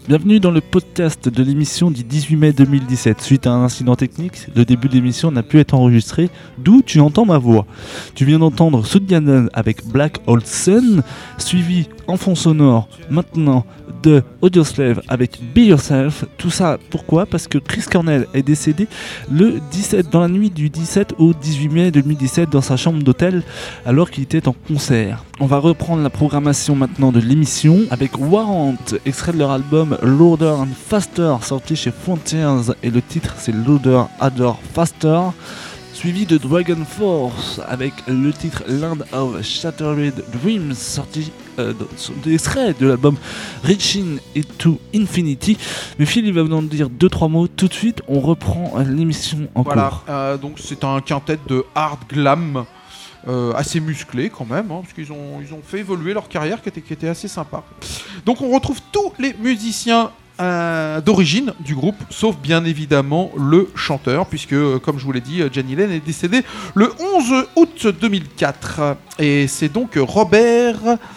bienvenue dans le podcast de l'émission du 18 mai 2017. Suite à un incident technique, le début de l'émission n'a pu être enregistré, d'où tu entends ma voix. Tu viens d'entendre Soundgarden avec Black Hole Sun, suivi en fond sonore maintenant de Audioslave avec Be Yourself. Tout ça pourquoi ? Parce que Chris Cornell est décédé le 17, dans la nuit du 17 au 18 mai 2017 dans sa chambre d'hôtel alors qu'il était en concert. On va reprendre la programmation maintenant de l'émission avec Warrant, extrait de leur album Louder and Faster sorti chez Frontiers, et le titre c'est Louder, Harder, Faster, suivi de Dragon Force avec le titre Land of Shattered Dreams sorti d'extrait de l'album Reaching into Infinity. Mais Phil il va nous en dire 2-3 mots tout de suite. On reprend l'émission en cours. Donc c'est un quintet de hard glam assez musclé quand même, parce qu'ils ont fait évoluer leur carrière qui était assez sympa. Donc on retrouve tous les musiciens d'origine du groupe, sauf bien évidemment le chanteur, puisque comme je vous l'ai dit, Jenny Lane est décédé le 11 août 2004. Et c'est donc Robert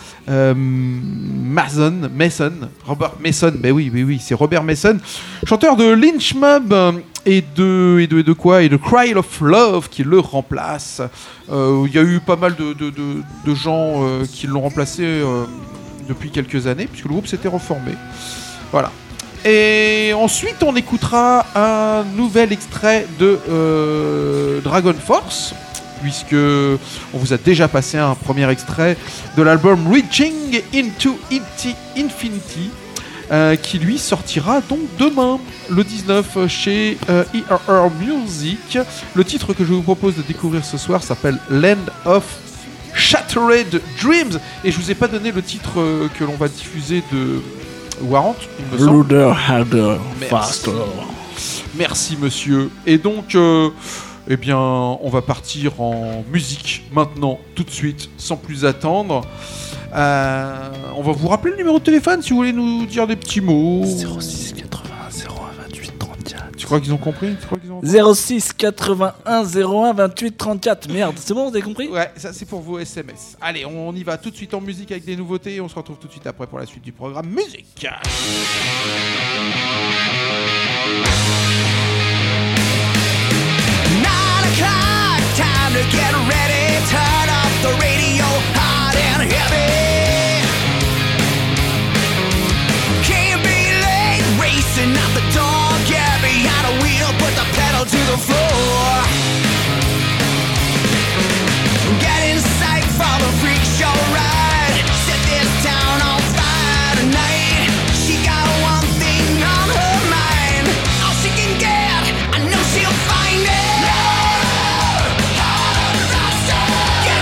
Mason, ben oui, c'est Robert Mason, chanteur de Lynch Mob et de quoi, et de Cry of Love, qui le remplace. Il y a eu pas mal de gens qui l'ont remplacé depuis quelques années, puisque le groupe s'était reformé. Voilà. Et ensuite, on écoutera un nouvel extrait de Dragon Force, puisque on vous a déjà passé un premier extrait de l'album Reaching into Infinity, qui lui sortira donc demain, le 19, chez ERR Music. Le titre que je vous propose de découvrir ce soir s'appelle Land of Shattered Dreams, et je vous ai pas donné le titre que l'on va diffuser de Warrant, il me semble. Louder, Harder, Faster. Merci monsieur. Et donc eh bien, on va partir en musique maintenant, tout de suite, sans plus attendre. On va vous rappeler le numéro de téléphone si vous voulez nous dire des petits mots. 06 81 01 28 34. Tu crois qu'ils ont compris ? 06 81 01 28 34. Merde, c'est bon, vous avez compris ? Ouais, ça c'est pour vos SMS. Allez, on y va tout de suite en musique avec des nouveautés et on se retrouve tout de suite après pour la suite du programme musique. 9 o'clock, time to get ready. Turn up the radio, hot and heavy. Can't be late, racing out the door. Get behind a wheel, put the pedal to the floor. Get in sight for the freak show ride. Set this town on fire tonight. She got one thing on her mind. All she can get, I know she'll find it. Get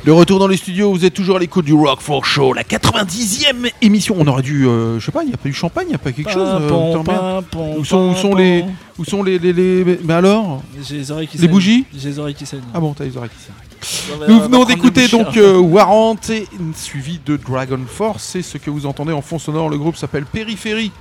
De retour dans les studios, vous êtes toujours à l'écoute du Rock for Show, la 90e émission. On aurait dû, je sais pas, il n'y a pas eu champagne, il n'y a pas quelque chose. Où sont les mais alors J'ai les oreilles qui Les saignent. bougies J'ai les oreilles qui saignent. Ah bon, t'as les oreilles qui saignent. On va- Nous on va venons prendre d'écouter des donc bouchées. Warrant, et suivi de Dragon Force. C'est ce que vous entendez en fond sonore. Le groupe s'appelle Periphery.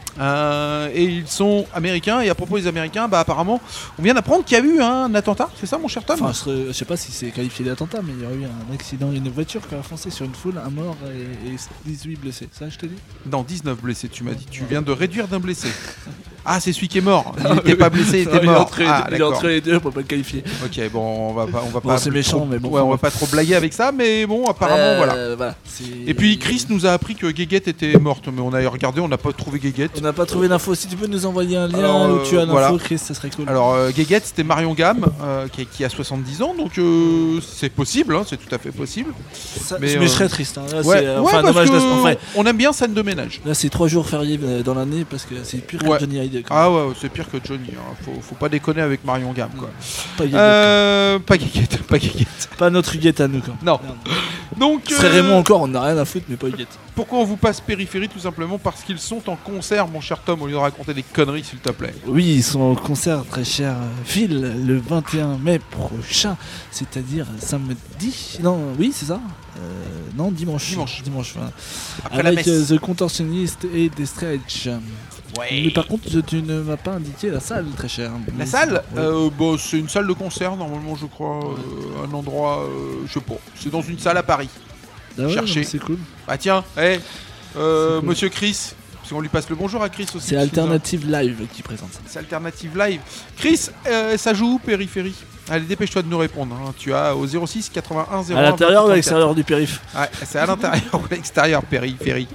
Et ils sont américains. Et à propos des Américains, bah apparemment, on vient d'apprendre qu'il y a eu un attentat. C'est ça, mon cher Tom? Enfin, je sais pas si c'est qualifié d'attentat, mais il y a eu un accident, une voiture qui a foncé sur une foule, un mort et 18 blessés. Ça, je te dis. Non, 19 blessés, tu m'as dit. Tu viens de réduire d'un blessé. Ah, c'est celui qui est mort. Il n'était pas blessé, il était mort. Il Ah, est d'accord. entre les deux pour pas le qualifier. Ok, bon, on va Bon, pas. c'est méchant, trop- mais bon, Ouais, on va enfin, pas trop blaguer avec ça, mais bon, apparemment, voilà. Et puis Chris nous a appris que Guéguette était morte, mais on a regardé, on n'a pas trouvé Guéguette. On n'a pas trouvé d'infos. Si tu peux nous envoyer un lien Alors, où tu as l'info, voilà. Chris, ça serait cool. Alors Guéguette, c'était Marion Gamme, qui a 70 ans, donc c'est possible, hein, c'est tout à fait possible. Ça- mais, mais je serais triste. Hein. Là, Ouais, c'est, ouais, enfin, parce dommage. que Enfin, on aime bien scène de ménage. là, c'est 3 jours fériés dans l'année parce que c'est pire que Ouais. Johnny Hallyday. Quand même. Ah ouais, c'est pire que Johnny, hein. Faut pas déconner avec Marion Gamme, quoi. Pas Hallyday. Pas Guéguette, pas Guéguette. Pas notre Huguette à nous. Quoi. Non. Merde. Donc, Ce serait Raymond encore, on n'a rien à foutre, mais pas Huguette. pourquoi on vous passe Périphérie? Tout simplement parce qu'ils sont en concert, mon cher Tom, au lieu de raconter des conneries, s'il te plaît. Oui, ils sont au concert, très cher Phil, le 21 mai prochain, c'est-à-dire samedi. Non, oui, c'est ça. Non, dimanche. Dimanche, voilà. Après la Avec messe. The Contortionist et des Stretch. Mais par contre, tu ne m'as pas indiqué la salle, très cher. La Mais salle, ouais. bah, c'est une salle de concert, normalement, je crois. Un endroit, je sais pas. C'est dans une salle à Paris. Ah ouais, chercher. non, c'est cool. Ah tiens, cool. monsieur Chris, parce qu'on lui passe le bonjour à Chris aussi. C'est Alternative Live qui présente ça. C'est Alternative Live. Chris, ça joue où, Périphérie? Allez, dépêche-toi de nous répondre. Hein. Tu as au 06 81 01 À l'intérieur ou 24. à l'extérieur du périph'? Ouais, c'est à l'intérieur ou à l'extérieur, Périphérie.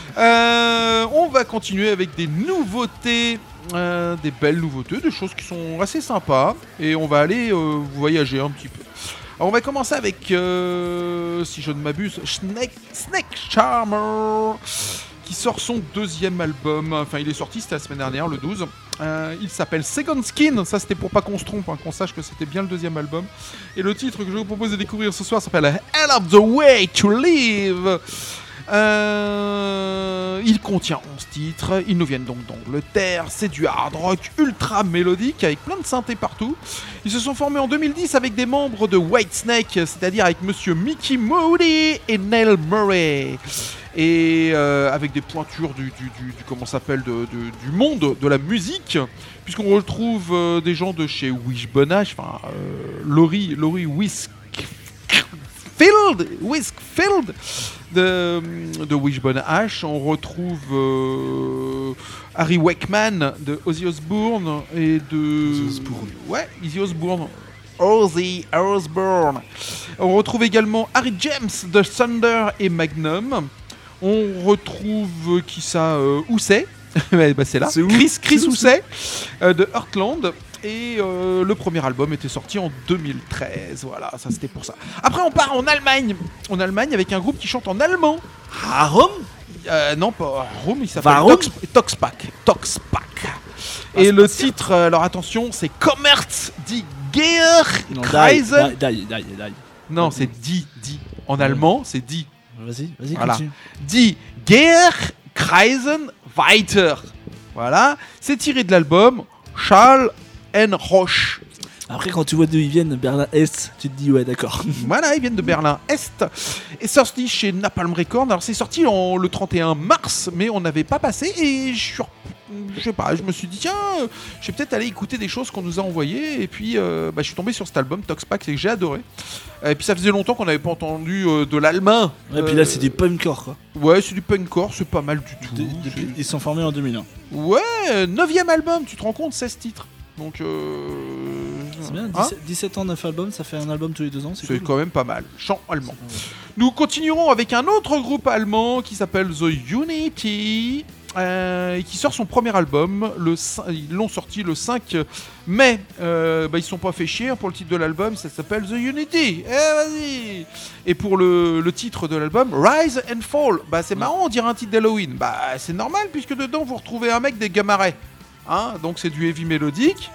On va continuer avec des nouveautés, des belles nouveautés, des choses qui sont assez sympas. Et on va aller voyager un petit peu. Alors on va commencer avec, si je ne m'abuse, Snake Charmer, qui sort son deuxième album. Enfin, il est sorti, c'était la semaine dernière, le 12. Il s'appelle Second Skin. Ça, c'était pour pas qu'on se trompe, hein, qu'on sache que c'était bien le deuxième album. Et le titre que je vous propose de découvrir ce soir s'appelle Hell of the Way to Live. Il contient 11 titres, ils nous viennent donc d'Angleterre, c'est du hard rock ultra mélodique avec plein de synthés partout. Ils se sont formés en 2010 avec des membres de Whitesnake, c'est-à-dire avec monsieur Mickey Moody et Neil Murray. Et avec des pointures du comment s'appelle du monde de la musique, puisqu'on retrouve des gens de chez Wishbone Ash, enfin Laurie Whiskfield de Wishbone Ash. On retrouve Harry Wakeman de Ozzy Osbourne et de Ozzy Osbourne. On retrouve également Harry James de Thunder et Magnum. On retrouve qui ça Housset. Bah, c'est là. C'est où Chris Housset de Heartland. Et le premier album était sorti en 2013. Voilà, ça c'était pour ça. Après, on part en Allemagne. En Allemagne avec un groupe qui chante en allemand. Harum? Non, pas Rome, il s'appelle Warum Toxpack. Et le titre, alors attention, c'est Kommerz die Non, Geerkreisen. die. Non, c'est die. En allemand, c'est die. Vas-y, Voilà. continue. Die Geerkreisen weiter. Voilà, c'est tiré de l'album Schall and Roche. Après, quand tu vois d'où ils viennent, Berlin-Est, tu te dis ouais, d'accord. Voilà, ils viennent de Berlin-Est. Et sorti chez Napalm Records. Alors, c'est sorti le 31 mars, mais on n'avait pas passé. Et je sais pas, je me suis dit, tiens, je vais peut-être aller écouter des choses qu'on nous a envoyées. Et puis, je suis tombé sur cet album, Toxpack, et que j'ai adoré. Et puis, ça faisait longtemps qu'on n'avait pas entendu de l'allemand. Et puis là, c'est du punkcore quoi. Ouais, c'est du punkcore, c'est pas mal du tout. Ils sont formés en 2001. Ouais, 9ème album, tu te rends compte, 16 titres. Donc, C'est bien, hein 17 ans, 9 albums, ça fait un album tous les 2 ans, c'est c'est cool. quand même pas mal. Chant allemand. Nous continuerons avec un autre groupe allemand qui s'appelle The Unity. Et qui sort son premier album. Ils l'ont sorti le 5 mai. Ils se sont pas fait chier pour le titre de l'album. Ça s'appelle The Unity. Vas-y. Et pour le titre de l'album, Rise and Fall. C'est marrant, on dirait un titre d'Halloween. C'est normal puisque dedans vous retrouvez un mec des Gamarets. Hein, donc c'est du heavy mélodique.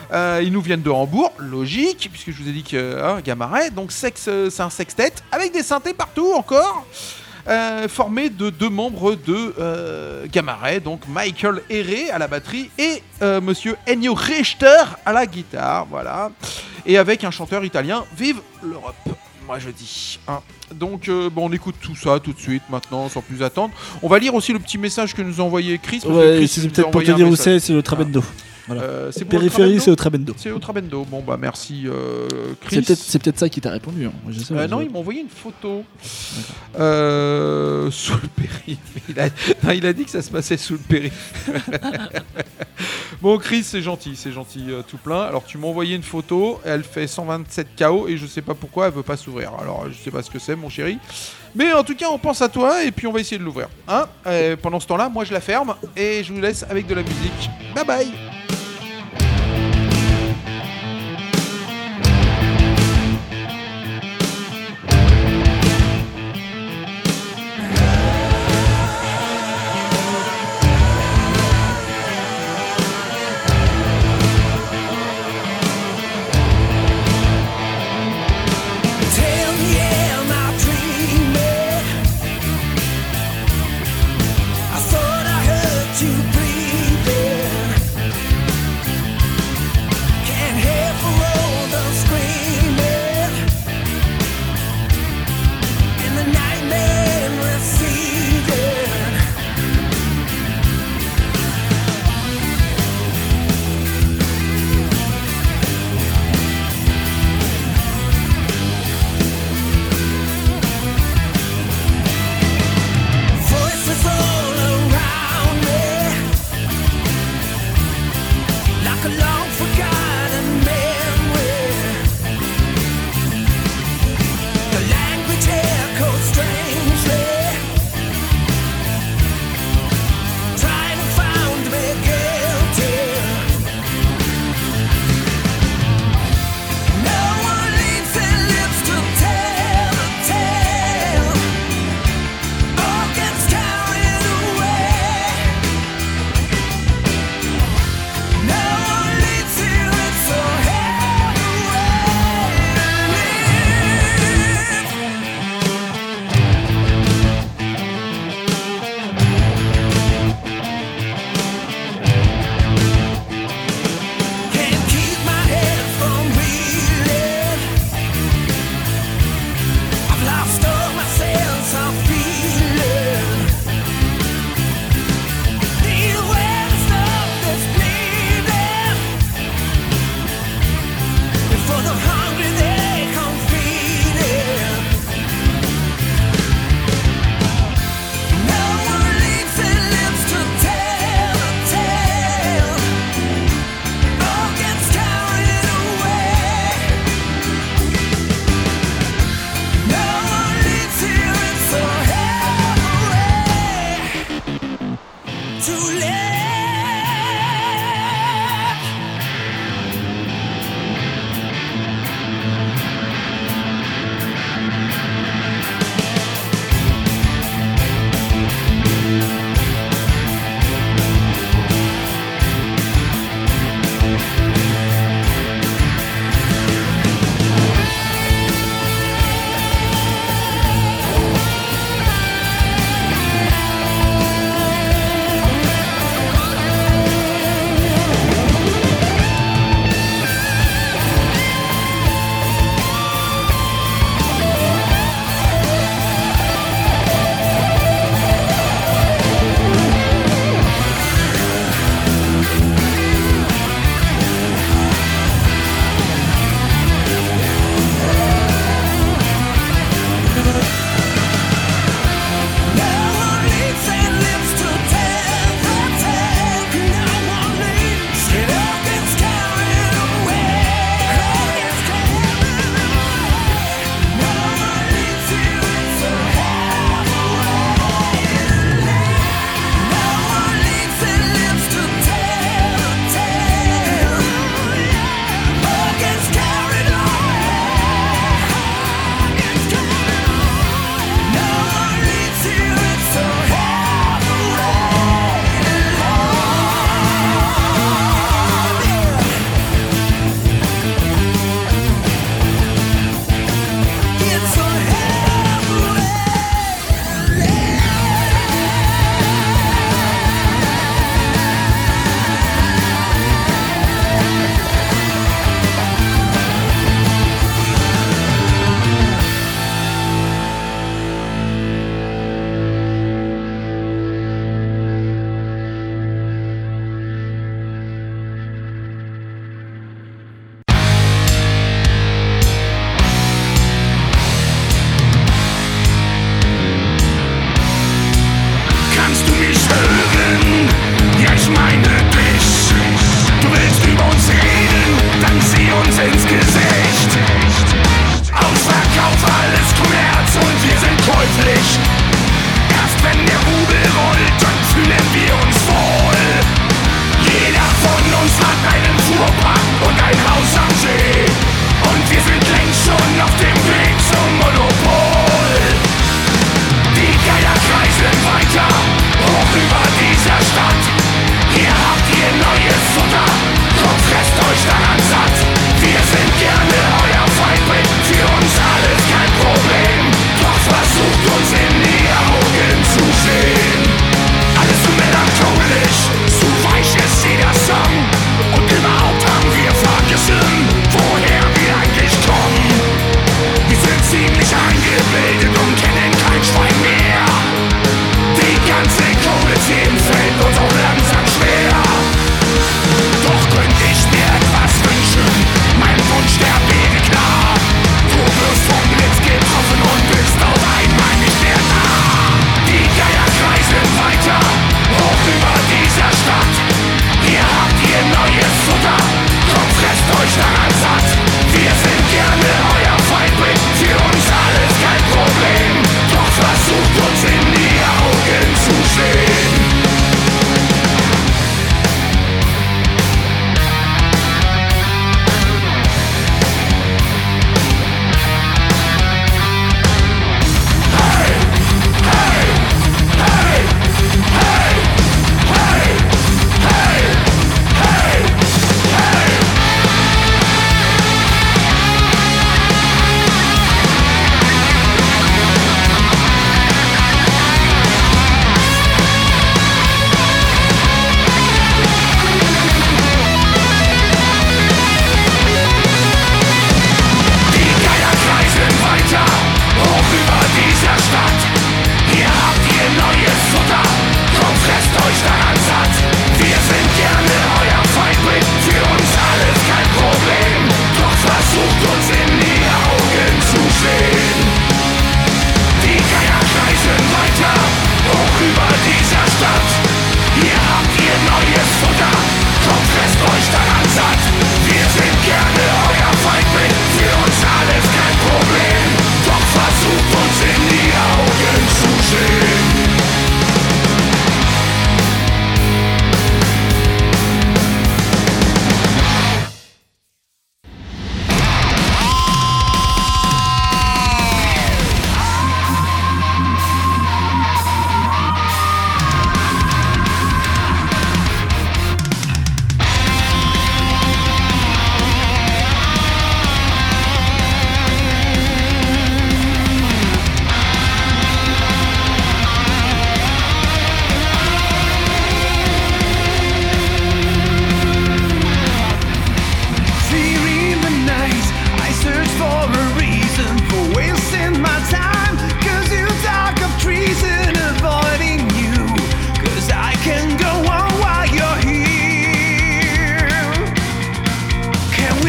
Ils nous viennent de Hambourg, logique, puisque je vous ai dit que Gamma Ray, donc c'est un sextet avec des synthés partout encore, formé de 2 membres de Gamma Ray, donc Michael Herré à la batterie et Monsieur Ennio Richter à la guitare, voilà, et avec un chanteur italien. Vive l'Europe, moi je dis. Hein. Donc on écoute tout ça tout de suite maintenant sans plus attendre. On va lire aussi le petit message que nous a envoyé Chris. Parce que Chris c'est nous a peut-être pour te envoyé un dire où message. c'est au Trabendo. Voilà. C'est pour le Périphérie, Trabendo c'est au Trabendo. C'est au Trabendo. Bon bah merci Chris. C'est peut-être ça qui t'a répondu. Hein. Je sais, Non, il m'a envoyé une photo sous le périph'. Il a dit que ça se passait sous le périph'. Bon, Chris, c'est gentil tout plein. Alors, tu m'as envoyé une photo, elle fait 127 KO et je sais pas pourquoi elle veut pas s'ouvrir. Alors, je sais pas ce que c'est, mon chéri. Mais en tout cas, on pense à toi et puis on va essayer de l'ouvrir. Hein, pendant ce temps-là, moi je la ferme et je vous laisse avec de la musique. Bye bye. You breathing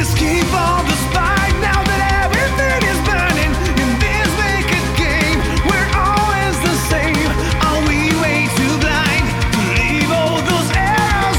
escape all the spite now that everything is burning in this wicked game. We're always the same. Are we way too blind to leave all those arrows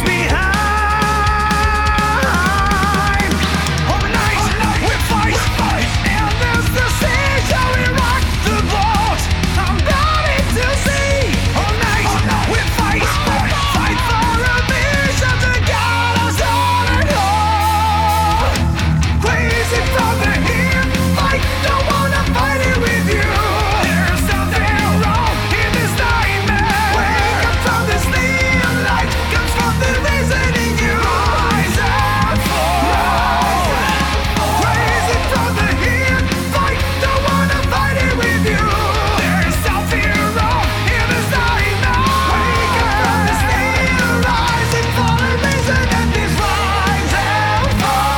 behind? All night we fight, and there's the siege how we rock the boat. I'm dying to see. All night we fight for a vision to guide us on and on. Crazy from the here, fight, don't wanna fight it with you. There's something wrong in this nightmare. Wake up from this sleep, light comes from the reason in you. Rise and fall. Crazy from the here, fight, don't wanna fight it with you. There's something wrong in this nightmare. Wake up from this sleep, rise and fall. The reason that this rise and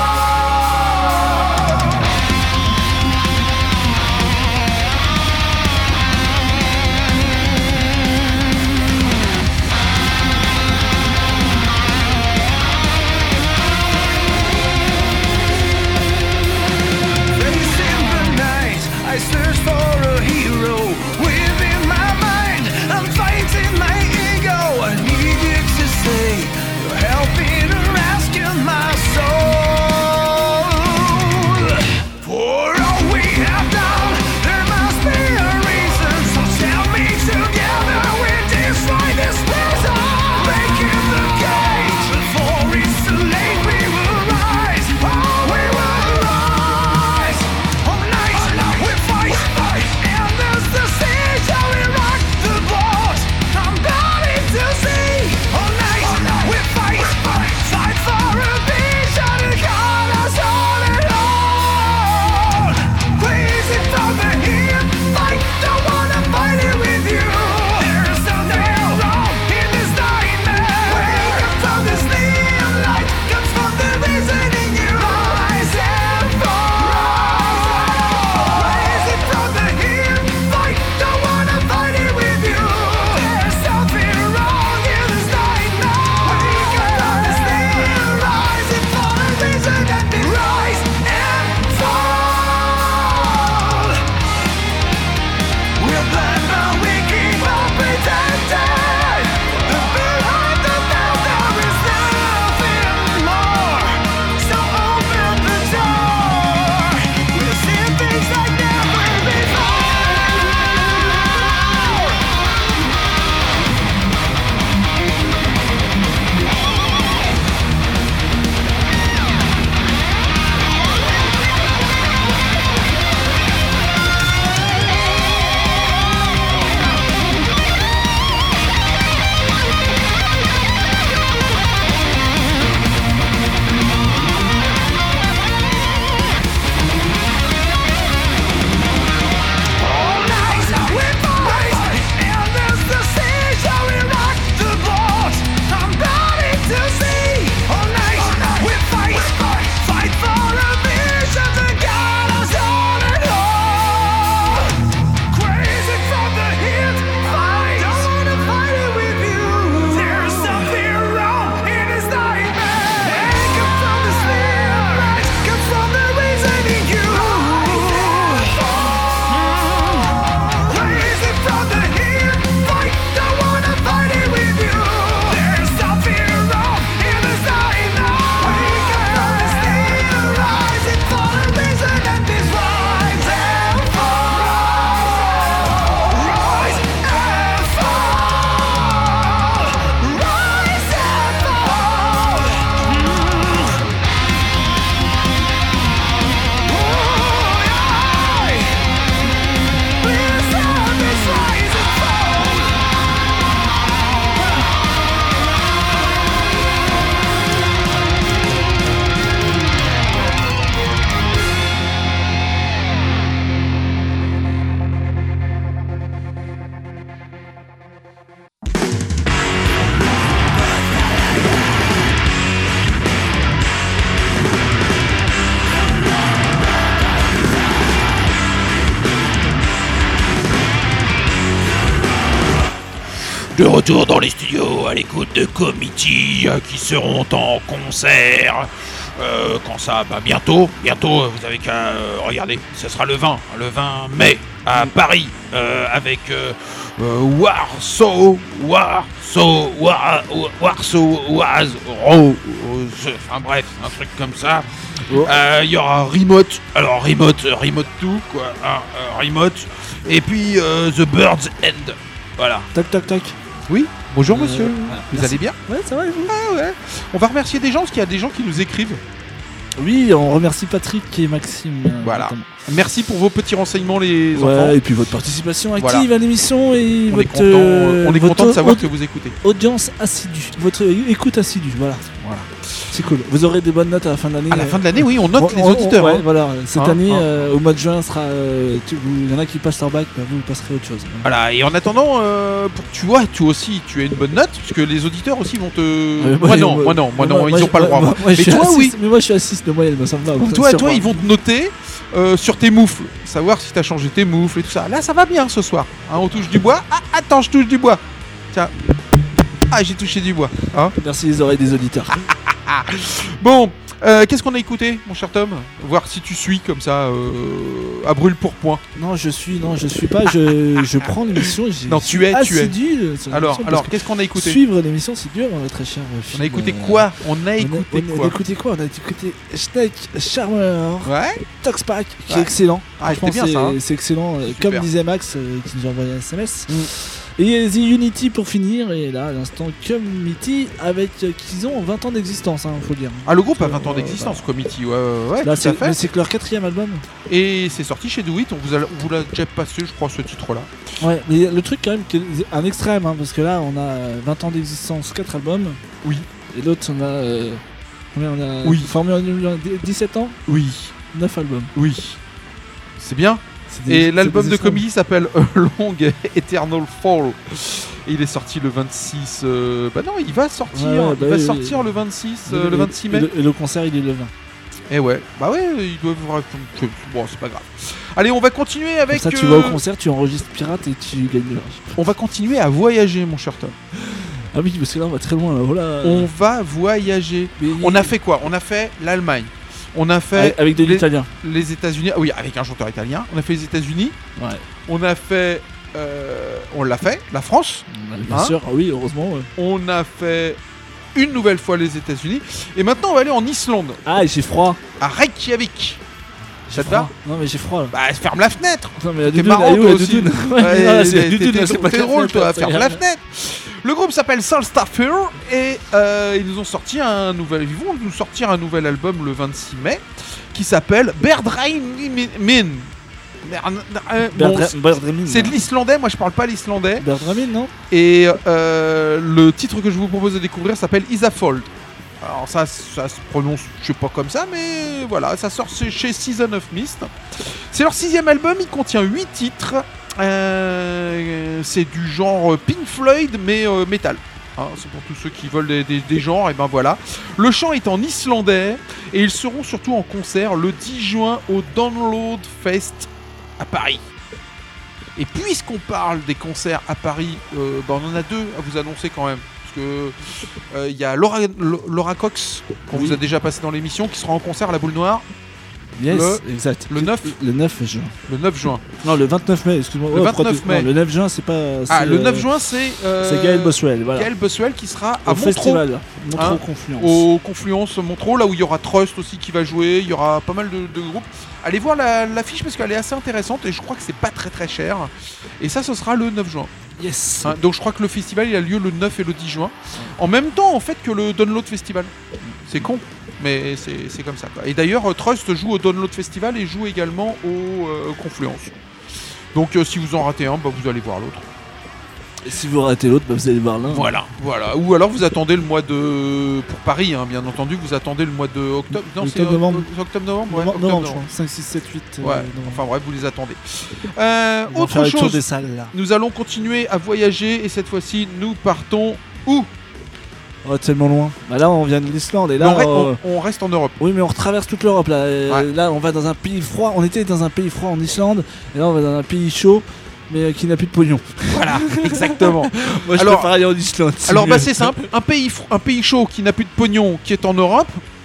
fall. Facing the night, I search for a hero. Within my mind, I'm fighting my ego. I need you to say you're helping to rescue my soul. For all we have done, there must be a reason. So tell me together we destroy this prison. Breaking the gate before it's too late. We will rise. Oh, we will rise. All night we fight, and there's the siege how we rock the boat. I'm dying to see. All night we fight for a vision to guide us on and on. Crazy from the here, fight, don't wanna fight it with you. There's something wrong in this nightmare. Wake up from this sleep, light comes from the reason in you. Rise and fall. Crazy from the here, fight, don't wanna fight it with you. There's something wrong in this nightmare. Wake up from this sleep, rise and fall. The reason that this rise and fall. We're blind but we keep on pretending. Behind the veil there is nothing more. So open the door. We'll see things like never before. All night we fight, and there's the siege how we rock the boat. I'm dying to see. All night we fight for a vision to guide us on and on. Crazy from the hit, fight, don't wanna fight it with you. There's something wrong in this nightmare. Wake up from the sleep, light comes from the reason in you. Crazy from the here, fight, don't wanna fight it with you. There's something wrong in this nightmare. Wake up from the sleep, rise and fall. The reason that this rise and fall. Rise and fall. Rise and fall. Please help this rise and fall. De retour dans les studios à l'écoute de Committee qui seront en concert Quand ça, bientôt, vous avez qu'à regarder, ce sera le 20 mai à Paris, avec Warsaw, enfin bref, un truc comme ça. Il y aura Remote, alors Remote tout quoi, Remote, et puis The Bird's End, voilà. Tac, tac, tac. Oui, bonjour monsieur, voilà, vous merci. allez bien? Ouais, ça va et vous? Ah ouais. On va remercier des gens parce qu'il y a des gens qui nous écrivent. Oui, on remercie Patrick et Maxime. Voilà. notamment. Merci pour vos petits renseignements les enfants. Ouais, et puis votre participation active Voilà. à l'émission et On est votre, content de savoir que vous écoutez. audience assidue, votre écoute assidue, voilà. C'est cool. Vous aurez des bonnes notes à la fin de l'année. À la fin de l'année, oui, on note les auditeurs. Ouais, hein. voilà. Cette Hein, année, hein. au mois de juin, sera. Il y en a qui passent leur bac, vous passerez autre chose. Voilà, et en attendant, pour que tu vois, toi aussi, tu as une bonne note, parce que les auditeurs aussi vont te. Moi non, ils n'ont pas le droit. Moi. Moi, je Mais suis toi, à oui. 6, mais moi, je suis à 6 de moyenne, ça me va. Toi, Sur moi. ils vont te noter sur tes moufles, savoir si t'as changé tes moufles et tout ça. Là, ça va bien ce soir. Hein, on touche du bois. Ah, attends, je touche du bois. Tiens. Ah, j'ai touché du bois. Hein. Merci les oreilles des auditeurs. Bon, qu'est-ce qu'on a écouté, mon cher Tom? Voir si tu suis comme ça, à brûle pour point. Non, je suis pas. Je prends l'émission. Non, tu es. Assidu sur Alors, l'émission, parce que qu'est-ce qu'on a écouté? suivre l'émission, c'est dur, très cher. On a écouté quoi? On a écouté On a quoi? écouté quoi? On a écouté Snake Charmer, Ouais. Toxpack, qui Ouais. est excellent. Ah, Franchement, c'était bien ça. Hein. c'est excellent. Super. Comme disait Max, qui nous a envoyé un SMS. Et The Unity pour finir, et là à l'instant Committee avec qu'ils ont 20 ans d'existence, faut dire. Ah, le groupe a 20 ans d'existence, Committee, ouais, Là, tout à fait. c'est que leur 4e album. Et c'est sorti chez Do It, on vous l'a déjà passé, je crois, ce titre-là. Ouais, mais le truc quand même, qui est un extrême, parce que là on a 20 ans d'existence, 4 albums. Oui. Et l'autre on a. Combien on a Oui. formé en 17 ans, Oui. 9 albums. Oui. C'est bien. C'est des- Et c'est l'album des de extrêmes. Committee s'appelle A Long Eternal Fall. Et il est sorti le 26. Bah non, il va sortir. Ouais, il va oui, sortir oui. le 26, le 26 mai. Et le concert il est le 20. Et ouais, bah ouais, il doit vous raconter. Bon, c'est pas grave. Allez, on va continuer avec. Comme ça tu vas au concert, tu enregistres pirate et tu gagnes de l'argent. On va continuer à voyager, mon cher Tom. Ah oui, parce que là on va très loin là. Voilà. On va voyager. Mais- On a fait quoi? On a fait l'Allemagne. On a fait avec de l'italien. les États-Unis. Ah oui, avec un chanteur italien. On a fait les États-Unis. Ouais. On a fait. On l'a fait, la France. Bien Hein sûr, oui, heureusement. Ouais. On a fait une nouvelle fois les États-Unis. Et maintenant, on va aller en Islande, Ah, et j'ai froid. à Reykjavik. Ça te froid. va? Non mais j'ai froid là. Bah, ferme la fenêtre. Non mais la T'es doudoune, marrant, elle est où, toi la aussi. doudoune Ouais, Ouais, non, là, c'est la doudoune, t'es c'est pas drôle, toi. c'est Ferme rien. la fenêtre. Le groupe s'appelle Solstafir et ils nous ont sorti un nouvel. Ils vont nous sortir un nouvel album le 26 mai qui s'appelle Berdramin. C'est de l'islandais, moi je parle pas l'islandais. Berdramin, non? Et le titre que je vous propose de découvrir s'appelle Isafold. Alors ça se prononce, je sais pas comme ça, mais voilà, ça sort chez Season of Mist. C'est leur 6e album, il contient 8 titres. C'est du genre Pink Floyd, mais métal. Hein, c'est pour tous ceux qui veulent des genres, et ben voilà. Le chant est en islandais, et ils seront surtout en concert le 10 juin au Download Fest à Paris. Et puisqu'on parle des concerts à Paris, on en a 2 à vous annoncer quand même. Parce que il y a Laura Cox, qu'on vous a déjà passé dans l'émission, qui sera en concert à la Boule Noire Yes, exact. le 9 Le 9 juin. le 9 juin. Non, le 29 mai, excuse-moi. Le Ouais, 29 mai. Non, le 9 juin, c'est pas. Ah, c'est, le 9 juin, c'est C'est Gaël Boswell, voilà. Gaël Boswell qui sera à Au Montreux. festival. Montreux Hein, Confluence. Au Confluence Montreux, là où il y aura Trust aussi qui va jouer, il y aura pas mal de groupes. Allez voir l'affiche parce qu'elle est assez intéressante et je crois que c'est pas très cher. Et ça, ce sera le 9 juin. Yes. Hein, donc je crois que le festival il a lieu le 9 et le 10 juin. En même temps en fait que le Download Festival. C'est con, mais c'est comme ça, quoi. Et d'ailleurs Trust joue au Download Festival et joue également au Confluence. Donc si vous en ratez un, bah, vous allez voir l'autre. Et si vous ratez l'autre, bah, vous allez voir l'un. Voilà. Ou alors vous attendez le mois de... Pour Paris, hein, bien entendu, vous attendez le mois de octobre. Non, c'est Octobre-novembre. Octobre-novembre, ouais. Novembre, je octobre-novembre. crois. 5, 6, 7, 8. Ouais, novembre. enfin bref, vous les attendez. On va faire Autre le tour chose, des salles là. nous allons continuer à voyager et cette fois-ci, nous partons où? Oh, tellement loin. Bah là, on vient de l'Islande et Mais là. on reste en Europe. Oui, mais on retraverse toute l'Europe là. Ouais. Là, on va dans un pays froid. On était dans un pays froid en Islande et là, on va dans un pays chaud, mais qui n'a plus de pognon. Voilà, exactement. Moi, je Alors- préfère aller en Islande. Alors mieux. bah c'est simple, un pays chaud qui n'a plus de pognon, qui est en Europe,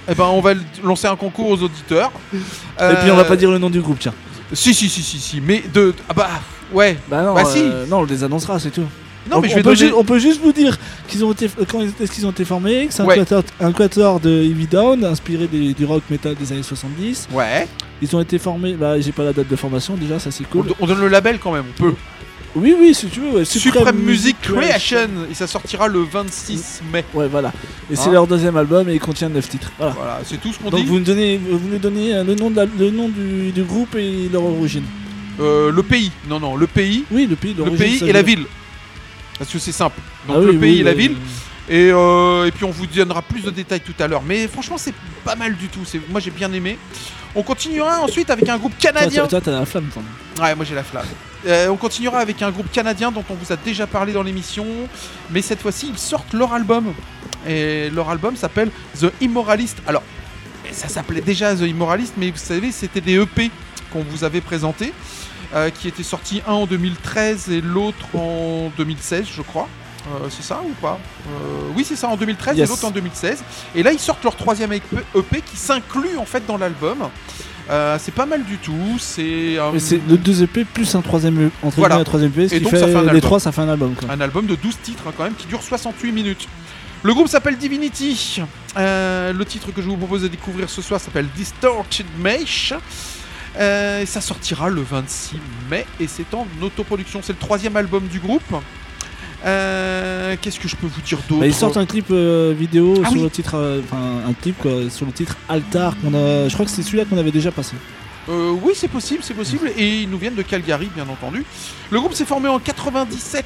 Eh ben, on va lancer un concours aux auditeurs. Et puis on va pas dire le nom du groupe, tiens. Si. Mais ah bah, ouais. Bah non, Bah si. non, on les annoncera, c'est tout. Non, mais je vais peut donner... on peut juste vous dire qu'ils ont été, quand est-ce qu'ils ont été formés, que c'est Ouais. un quatuor de Heavy Down, inspiré du rock metal des années 70. Ouais. Ils ont été formés, bah j'ai pas la date de formation déjà, ça c'est cool. On donne le label quand même, on peut. Oui, si tu veux. Ouais. Supreme Music Creation. Et ça sortira le 26 mai. Ouais, voilà. Et c'est Hein leur deuxième album et il contient 9 titres. Voilà. Voilà, c'est tout ce qu'on Donc dit. vous nous donnez le nom, le nom du groupe et leur origine. Le pays. Non, le pays. Oui, le pays, Le l'origine, pays ça et la veut dire- ville. Parce que c'est simple. Donc Ah le oui, pays oui, et la oui, ville. oui. Et puis on vous donnera plus de détails tout à l'heure. Mais franchement, c'est pas mal du tout. Moi, j'ai bien aimé. On continuera ensuite avec un groupe canadien. Toi, t'as la flamme, toi. Ouais, moi j'ai la flamme. On continuera avec un groupe canadien dont on vous a déjà parlé dans l'émission. Mais cette fois-ci, ils sortent leur album. Et leur album s'appelle The Immoralist. Alors, ça s'appelait déjà The Immoralist, mais vous savez, c'était des EP qu'on vous avait présentés. Qui étaient sortis, un en 2013 et l'autre en 2016, je crois. C'est ça ou pas Oui, c'est ça, en 2013 Yes. et l'autre en 2016. Et là, ils sortent leur troisième EP qui s'inclut en fait dans l'album. C'est pas mal du tout. C'est Mais c'est le 2 EP plus un troisième entre Voilà. guillemets, un troisième EP, ce Et qui donc, fait ça fait un les album. 3, ça fait un album. Quoi. un album de 12 titres quand même qui dure 68 minutes. Le groupe s'appelle Divinity. Le titre que je vous propose de découvrir ce soir s'appelle Distorted Mesh. Ça sortira le 26 mai et c'est en autoproduction. C'est le troisième album du groupe. Qu'est-ce que je peux vous dire d'autre? Bah, ils sortent un clip vidéo Ah sur oui. le titre, un clip quoi, sur le titre Altar qu'on a. Je crois que c'est celui-là qu'on avait déjà passé. Oui, c'est possible. Et ils nous viennent de Calgary, bien entendu. Le groupe s'est formé en 97.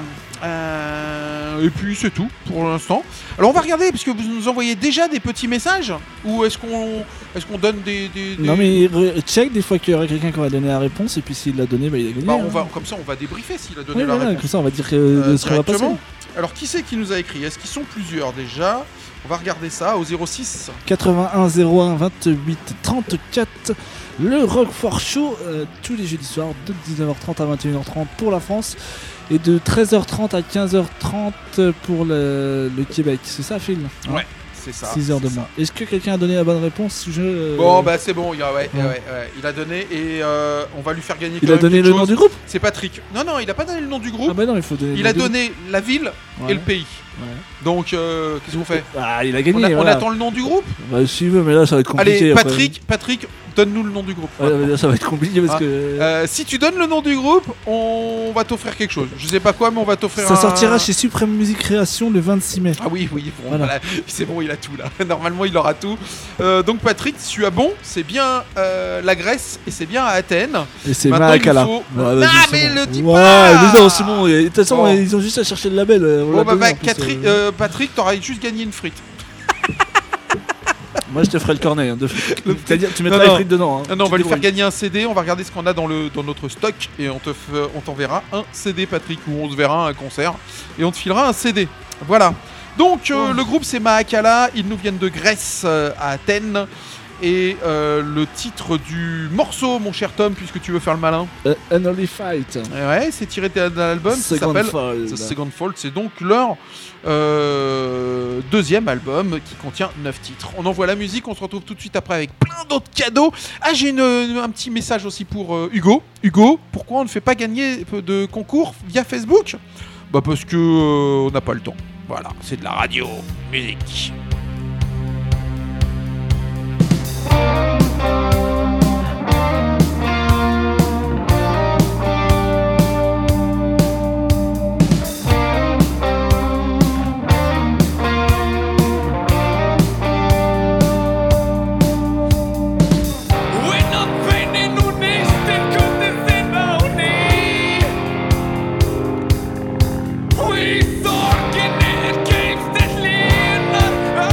Et puis c'est tout pour l'instant. Alors on va regarder, parce que vous nous envoyez déjà des petits messages. Ou est-ce qu'on donne des... Non mais check des fois qu'il y aura quelqu'un qui va donner la réponse et puis s'il l'a donné, bah il a gagné. Bah, hein. comme ça, on va débriefer s'il a donné Ouais, la voilà, réponse. comme ça on va dire ce qu'on va passer. Directement. Alors qui c'est qui nous a écrit? Est-ce qu'ils sont plusieurs déjà? On va regarder ça au 06. 81 01 28 34. Le Roquefort Show tous les jeudis soirs de 19h30 à 21h30 pour la France et de 13h30 à 15h30 pour le Québec. C'est ça, Phil? Hein Ouais, c'est ça. 6 heures de c'est moins. Est-ce que quelqu'un a donné la bonne réponse? Bon, bah c'est bon, ouais, Ouais. il a donné et on va lui faire gagner Il quand a même donné quelque le nom chose. du groupe? C'est Patrick. Non, il a pas donné le nom du groupe. Ah bah non, il faut donner. Il le a nom du donné la ville groupe. et le pays. Ouais. Donc, qu'est-ce qu'on fait? Ah, il a gagné. On voilà. attend le nom du groupe? Bah, s'il veut, mais là ça va être compliqué. Allez, après. Patrick, donne-nous le nom du groupe. Ouais, mais là, ça va être compliqué parce Ah, que. Si tu donnes le nom du groupe, on va t'offrir quelque chose. Je sais pas quoi, mais on va t'offrir Ça sortira chez Supreme Music Création le 26 mai. Ah oui, bon, Voilà. voilà. C'est bon, il a tout là. Normalement, il aura tout. Donc Patrick, si tu as bon, c'est bien la Grèce et c'est bien à Athènes. Et c'est Maintenant, Maracala. il faut- Ouais, Non, vas-y, c'est mais bon. le dis Ouais, pas. mais non, c'est bon. De toute façon, Bon. ils ont juste à chercher le label. on Bon, l'a bah, donné, en plus, Patrick, t'auras juste gagné une frite. Moi, je te ferai le cornet. Hein, C'est-à-dire, tu mettras Non, les non. frites dedans. Hein. Non, on va Tu lui faire débrouilles. gagner un CD. On va regarder ce qu'on a dans notre stock et on t'enverra un CD, Patrick, ou on se verra à un concert et on te filera un CD. Voilà. Donc le groupe c'est Mahakala. Ils nous viennent de Grèce à Athènes. Et le titre du morceau, mon cher Tom, puisque tu veux faire le malin. Unholy Fight. Ouais, c'est tiré d'un album qui Second s'appelle Fold. The Second Fault. C'est donc leur deuxième album qui contient 9 titres. On envoie la musique, on se retrouve tout de suite après avec plein d'autres cadeaux. Ah, j'ai un petit message aussi pour Hugo. Hugo, pourquoi on ne fait pas gagner de concours via Facebook? Bah parce que on n'a pas le temps. Voilà, c'est de la radio, musique. When I'm training on this, then could this in We talking in games that lean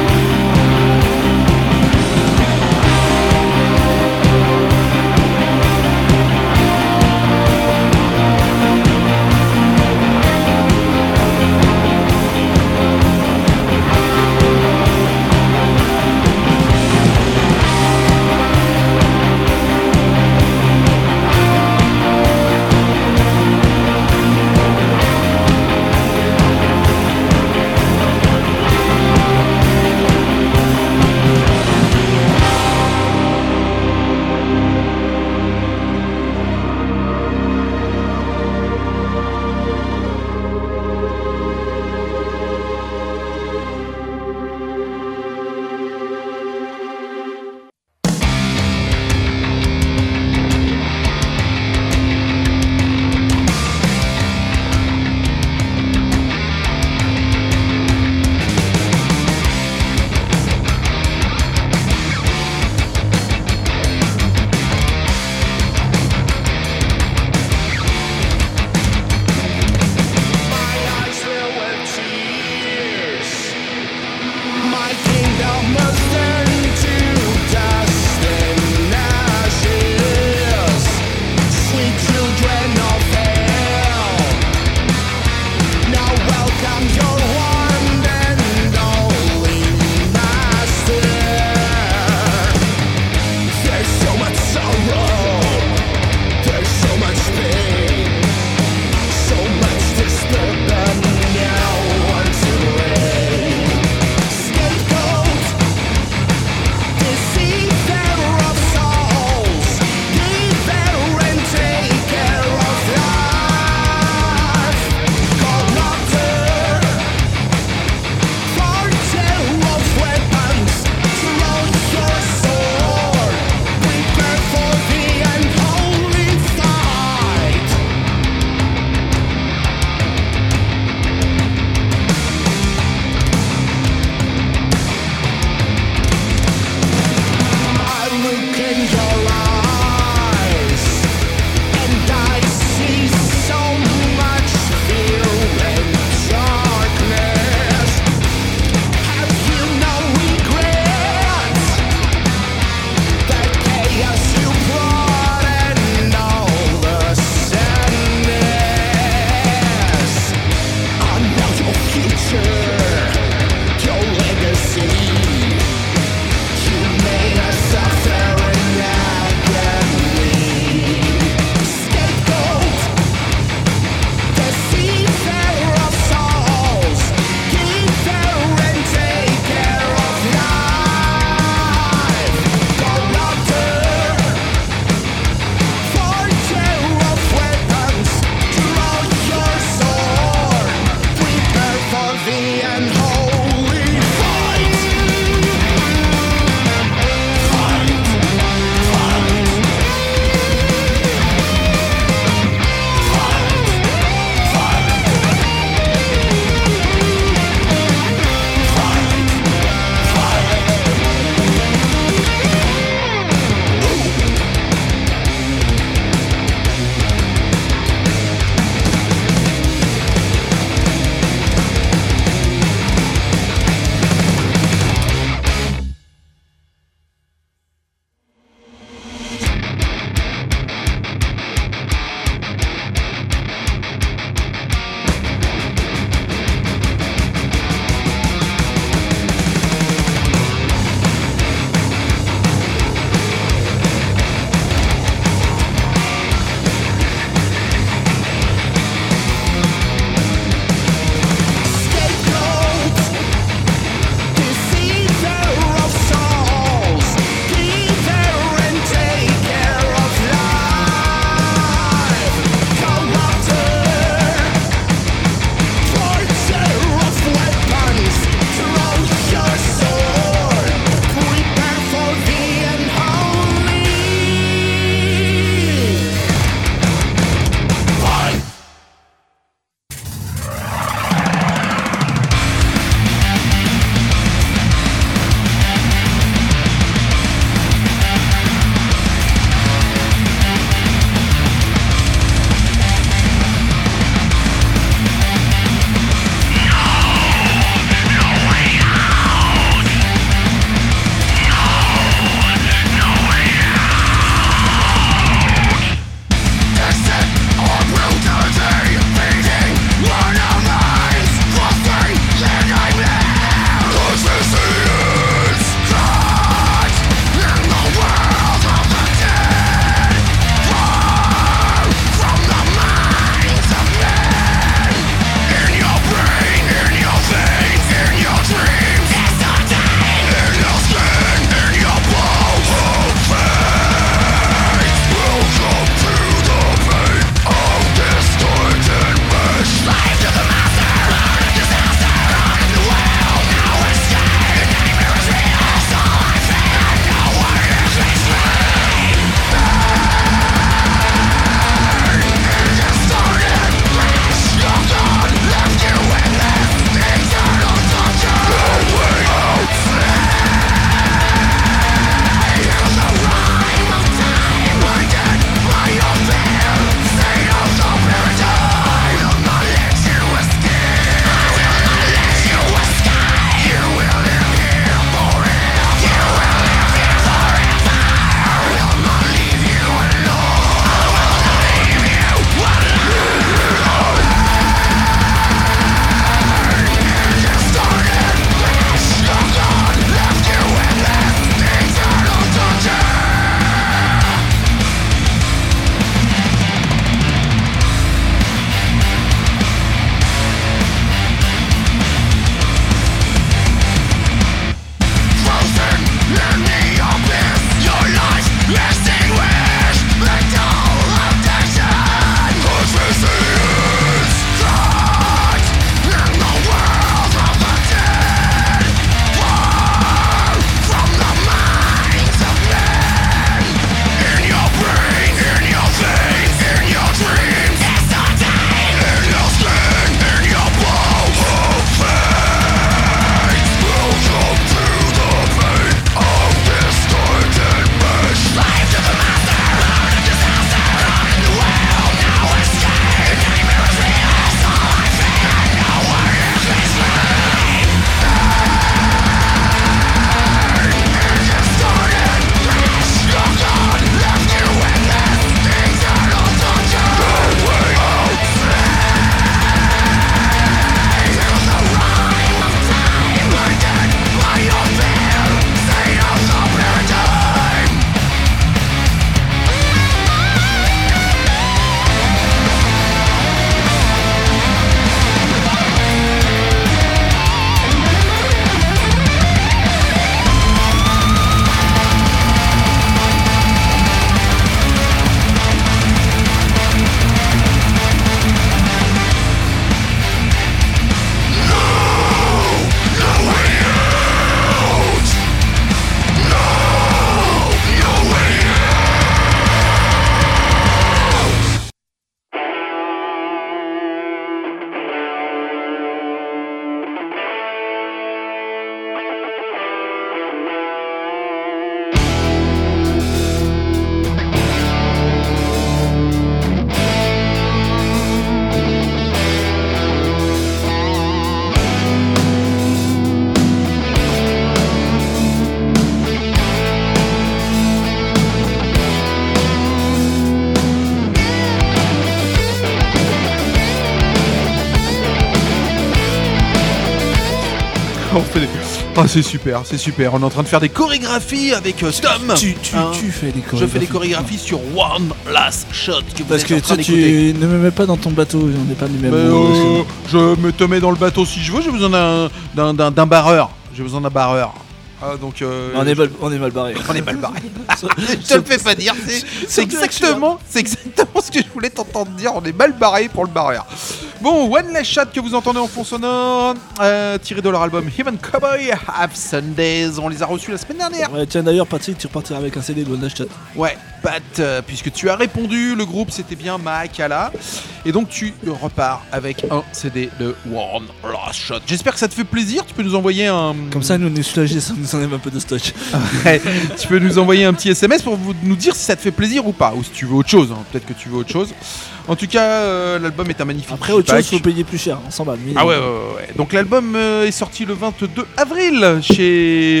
on fait des... Ah, c'est super, c'est super. On est en train de faire des chorégraphies avec Tom. Tu Hein. fais des chorégraphies. Je fais des chorégraphies sur One Last Shot que vous Parce êtes que en train toi, d'écouter. tu ne me mets pas dans ton bateau, on n'est pas du même Mais, monde. je te mets dans le bateau si je veux. J'ai besoin d'un barreur. J'ai besoin d'un barreur. Ah, donc On est mal barré. on est mal barré. Je te le fais pas dire. C'est exactement ce que je voulais t'entendre dire. On est mal barré pour le barreur. Bon, One Last Shot que vous entendez en fond sonore, tiré de leur album Human Cowboy Have Sundays. On les a reçus la semaine dernière. Ouais, tiens d'ailleurs, Patrick, tu repartiras avec un CD de One Last Shot. Ouais, Pat, puisque tu as répondu, le groupe c'était bien Maakala. Et donc tu repars avec un CD de One Last Shot. J'espère que ça te fait plaisir. Tu peux nous envoyer un. Comme ça, nous on est soulagés, ça nous enlève un peu de stock. Ouais, tu peux nous envoyer un petit SMS pour nous dire si ça te fait plaisir ou pas. Ou si tu veux autre chose. Hein. Peut-être que tu veux autre chose. En tout cas, l'album est un magnifique. Après, autre chose, pack. faut payer plus cher, 100 balles. Ah ouais. Donc l'album est sorti le 22 avril chez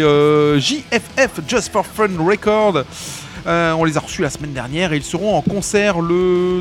JFF, Just for Fun Record. On les a reçus la semaine dernière et ils seront en concert le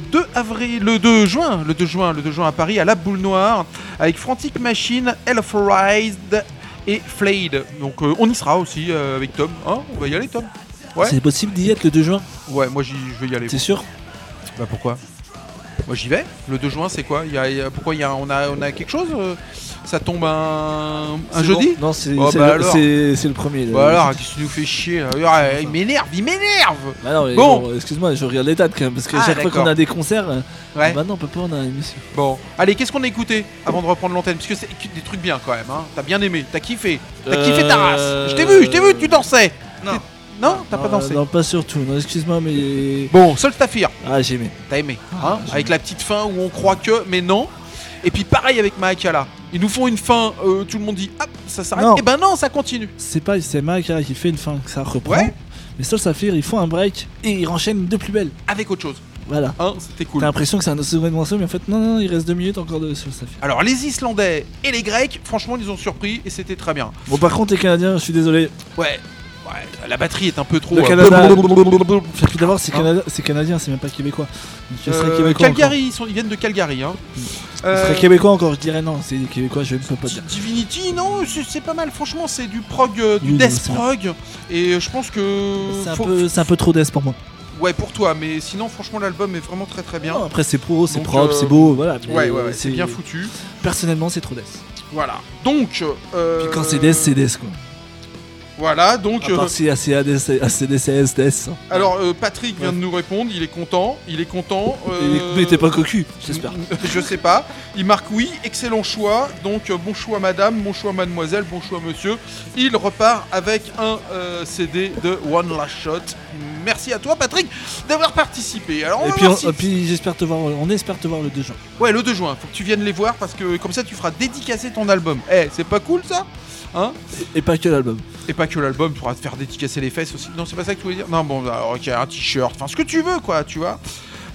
2 juin à Paris à la Boule Noire avec Frantic Machine, Hell of Rise et Flayed. Donc on y sera aussi avec Tom. Hein, on va y aller, Tom. Ouais. C'est possible d'y être le 2 juin, Ouais, moi je vais y aller. c'est sûr? Bah pourquoi? Moi j'y vais. Le 2 juin c'est quoi? Pourquoi on a quelque chose Ça tombe un C'est jeudi? bon. Non, c'est Oh, c'est bah le, alors. c'est le premier. Bah alors, qu'est-ce qui nous fait chier là? Ah, il m'énerve. Ah non, mais Bon. bon, excuse-moi, je regarde les dates quand même, parce que Ah, chaque fois d'accord. qu'on a des concerts, Ouais. bah non, on peut pas, on a une émission. Bon, allez, qu'est-ce qu'on a écouté avant de reprendre l'antenne? Parce que c'est des trucs bien quand même, hein. T'as bien aimé, t'as kiffé ta race. Je t'ai vu, tu dansais. Non. Non, t'as pas dansé. Non, pas surtout, non, excuse-moi, mais. Bon, Solstafir, Ah, j'ai aimé. t'as aimé, Ah, hein, j'ai avec la petite fin où on croit que, mais non. Et puis pareil avec Maakala. Ils nous font une fin, tout le monde dit, hop, ça s'arrête. Non. Et ben non, ça continue. C'est Mike qui fait une fin, que ça reprend. Ouais. Mais Sol Saphir, ils font un break et ils renchaînent de plus belle. Avec autre chose. Voilà. Hein, c'était cool. T'as l'impression que c'est un second morceau, mais en fait, non, il reste 2 minutes encore de Sol Saphir. Alors les Islandais et les Grecs, franchement, ils ont surpris et c'était très bien. Bon, par contre, les Canadiens, je suis désolé. Ouais, la batterie est un peu trop. Le Canada. Tout d'abord, c'est canadien, c'est même pas québécois. Donc, ce serait québécois. Calgary, ils viennent de Calgary. Hein. Ce serait québécois encore, je dirais non, c'est québécois, je ne peux pas dire. Divinity, non, c'est pas mal. Franchement, c'est du prog, du Oui, death c'est prog. Et je pense que. C'est un peu trop death pour moi. Ouais, pour toi, mais sinon, franchement, l'album est vraiment très très bien. Non, après, c'est pro, c'est Donc, propre, c'est beau, voilà. mais Ouais, c'est bien foutu. Personnellement, c'est trop death. Voilà. Donc. Puis quand c'est death, quoi. Voilà, donc. À part si ACDC, death. Alors, Patrick vient de nous répondre, il est content. Il était pas cocu, j'espère. Je sais pas. Il marque oui, excellent choix. Donc, bon choix madame, bon choix mademoiselle, bon choix monsieur. Il repart avec un CD de One Last Shot. Merci à toi, Patrick, d'avoir participé. Alors, on Et va puis, voir si- puis j'espère te voir, on espère te voir le 2 juin. Ouais, le 2 juin, faut que tu viennes les voir parce que comme ça, tu feras dédicacer ton album. C'est pas cool ça? Hein? Et pas que l'album. Et pas que l'album, tu pourras te faire dédicacer les fesses aussi. Non, c'est pas ça que tu voulais dire? Non, bon, alors, ok, un t-shirt, enfin ce que tu veux, quoi, tu vois.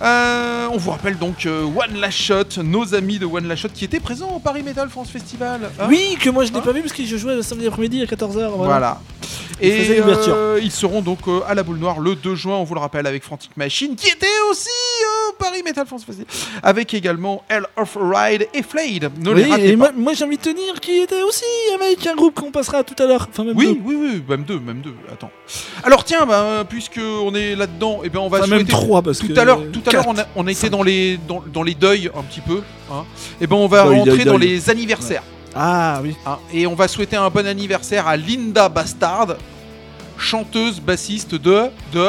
On vous rappelle donc One Last Shot, nos amis de One Last Shot qui étaient présents au Paris Metal France Festival. Hein? Oui, que moi je n'ai pas vu parce que je jouais le samedi après-midi à 14h. Voilà. Ils faisaient Et l'ouverture. ils seront donc à la Boule Noire le 2 juin, on vous le rappelle, avec Frantic Machine qui était aussi au Paris Metal France Festival. Avec également Hell of Ride et Flayed. Ne les Oui, ratez et pas. moi j'ai envie de te dire qui était aussi avec un groupe qu'on passera tout à l'heure. Enfin, même Oui, deux. oui, même deux. Attends. Alors tiens, puisque on est là-dedans, et ben on va Enfin, même souhaiter 3 parce tout que. à l'heure, on a été 5. dans les deuils un petit peu. Hein. Et ben on va Deuil, rentrer deuil, dans deuil. les anniversaires. Ah oui. Hein. Et on va souhaiter un bon anniversaire à Linda Bastard, chanteuse bassiste de.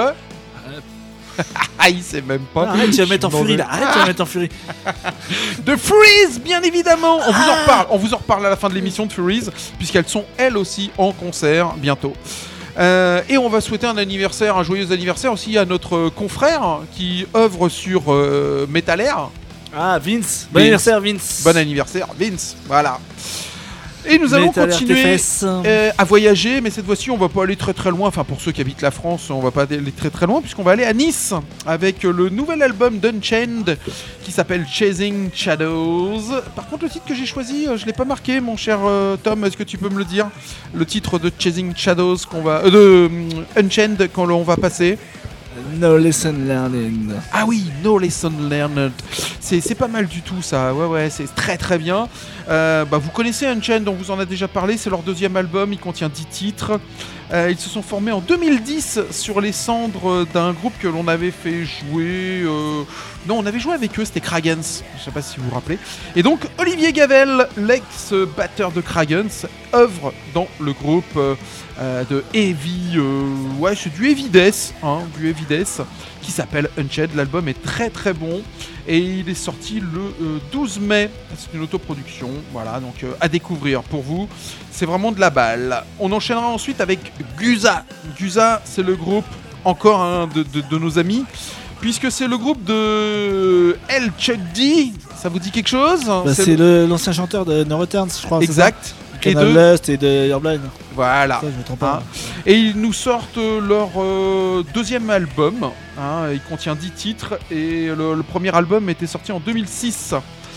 Ah, il sait même pas. Arrête, tu vas mettre en Je m'en furie vais. là. Arrête, tu vas mettre en furie. De Freeze, bien évidemment. On vous en reparle à la fin de l'émission de Freeze, puisqu'elles sont elles aussi en concert bientôt. Et on va souhaiter un joyeux anniversaire aussi à notre confrère qui œuvre sur Metal Air. Ah, Vince. Bon anniversaire, Vince. Bon anniversaire, Vince. Voilà. Et nous allons Metal Air tes continuer fesses. à voyager, mais cette fois-ci on va pas aller très très loin. Enfin, pour ceux qui habitent la France, on va pas aller très très loin, puisqu'on va aller à Nice avec le nouvel album d'Unchained qui s'appelle Chasing Shadows. Par contre, le titre que j'ai choisi, je l'ai pas marqué, mon cher Tom. Est-ce que tu peux me le dire? Le titre de Chasing Shadows de Unchained quand on va passer. No Lesson Learned. Ah oui, No Lesson Learned. C'est pas mal du tout ça, ouais, c'est très très bien. Vous connaissez Unchained, dont vous en a déjà parlé, c'est leur deuxième album, il contient 10 titres. Ils se sont formés en 2010 sur les cendres d'un groupe que l'on avait fait jouer... Non, on avait joué avec eux, c'était Kragans, je sais pas si vous vous rappelez. Et donc, Olivier Gavel, l'ex-batteur de Kragans, œuvre dans le groupe de Heavy... ouais, c'est du Heavy Death, du Heavy Death, qui s'appelle Unchained. L'album est très très bon, et il est sorti le 12 mai, c'est une autoproduction, voilà, donc à découvrir pour vous. C'est vraiment de la balle. On enchaînera ensuite avec Guza. Guza, c'est le groupe, encore de nos amis, puisque c'est le groupe de El Chuck D. Ça vous dit quelque chose? C'est l'ancien chanteur de No Returns, je crois. Exact. Et de Lust et de Airblind. Voilà. Ça, je me trompe pas. Et ils nous sortent leur deuxième album. Il contient 10 titres, et le premier album était sorti en 2006.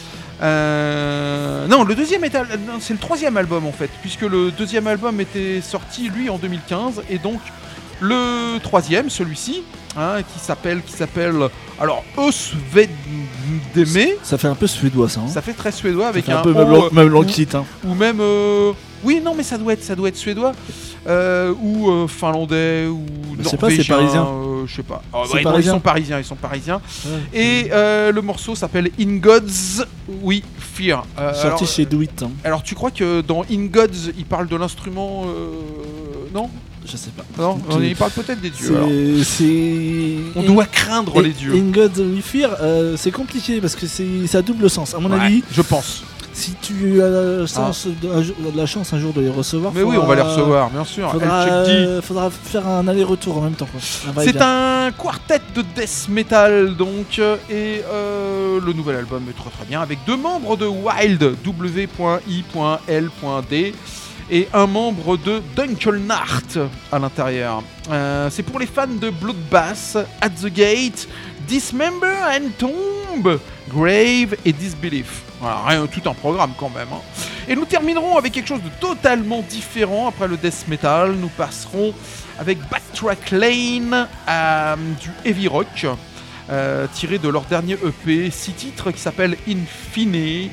Non, le deuxième c'est le troisième album en fait, puisque le deuxième album était sorti lui en 2015, et donc le troisième, celui-ci, qui s'appelle alors Osvedeme. Ça fait un peu suédois ça. Ça fait très suédois avec un peu O, même Lankit. ou même oui, non, mais ça doit être suédois ou finlandais ou Je norvégien. sais pas, c'est parisien. Je sais pas. C'est Non, parisien. ils sont parisiens. Ouais. Et le morceau s'appelle In Gods We Fear. Sorti chez Do It. Alors tu crois que dans In Gods, il parle de l'instrument non? Je sais pas. Non, il parle peut-être des dieux. Alors. On doit craindre les dieux. In God We Fear, c'est compliqué parce que ça a double sens. À mon avis, je pense. si tu as la chance un jour de les recevoir, mais oui, on va les recevoir, bien sûr. Faudra faire un aller-retour en même temps. C'est un quartet de death metal donc, et le nouvel album est très très bien, avec 2 membres de Wild, W.I.L.D, et un membre de Dunkelnacht à l'intérieur. C'est pour les fans de Bloodbath, At the Gate, Dismember and Tomb, Grave et Disbelief. Voilà, tout un programme quand même. Et nous terminerons avec quelque chose de totalement différent. Après le death metal, nous passerons avec Backtrack Lane, du heavy rock, tiré de leur dernier EP, 6 titres, qui s'appelle Infine, et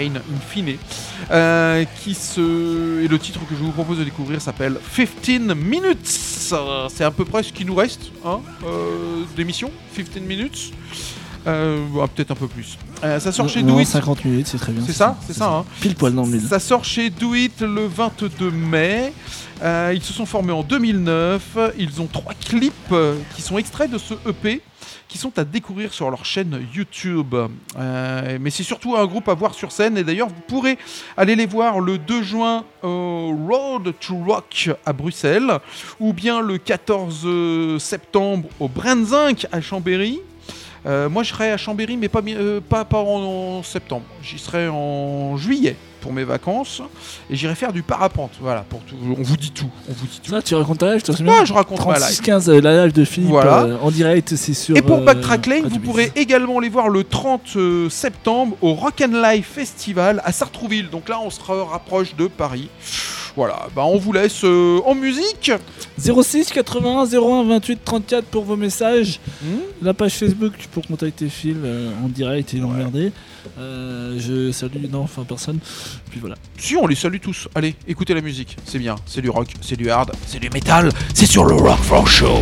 le titre que je vous propose de découvrir s'appelle 15 Minutes. C'est à peu près ce qui nous reste d'émission, 15 minutes. Peut-être un peu plus. Ça sort chez Do It. 50 minutes, c'est très bien. C'est ça. Pile poil dans le mille. Ça sort chez Do It le 22 mai. Ils se sont formés en 2009. Ils ont 3 clips qui sont extraits de ce EP, qui sont à découvrir sur leur chaîne YouTube. Mais c'est surtout un groupe à voir sur scène. Et d'ailleurs, vous pourrez aller les voir le 2 juin au Road to Rock à Bruxelles, ou bien le 14 septembre au Brandzinc à Chambéry. Moi je serai à Chambéry, mais pas en septembre. J'y serai en juillet pour mes vacances, et j'irai faire du parapente. Voilà, pour tout. On vous dit tout. Ça, tu racontes ta live, je te Ouais, je raconte ma live. 36-15, la live de Philippe, voilà. En direct, c'est sur... Et pour Backtrack Lane, vous pourrez également les voir le 30 septembre au Rock and Live Festival à Sartrouville. Donc là, on se rapproche de Paris. Voilà, on vous laisse en musique. 06 81 01 28 34 pour vos messages. La page Facebook pour contacter Phil en direct et l'emmerder. Je salue, personne. Puis voilà. Si, on les salue tous. Allez, écoutez la musique, c'est bien. C'est du rock, c'est du hard, c'est du métal. C'est sur le Rockford Show.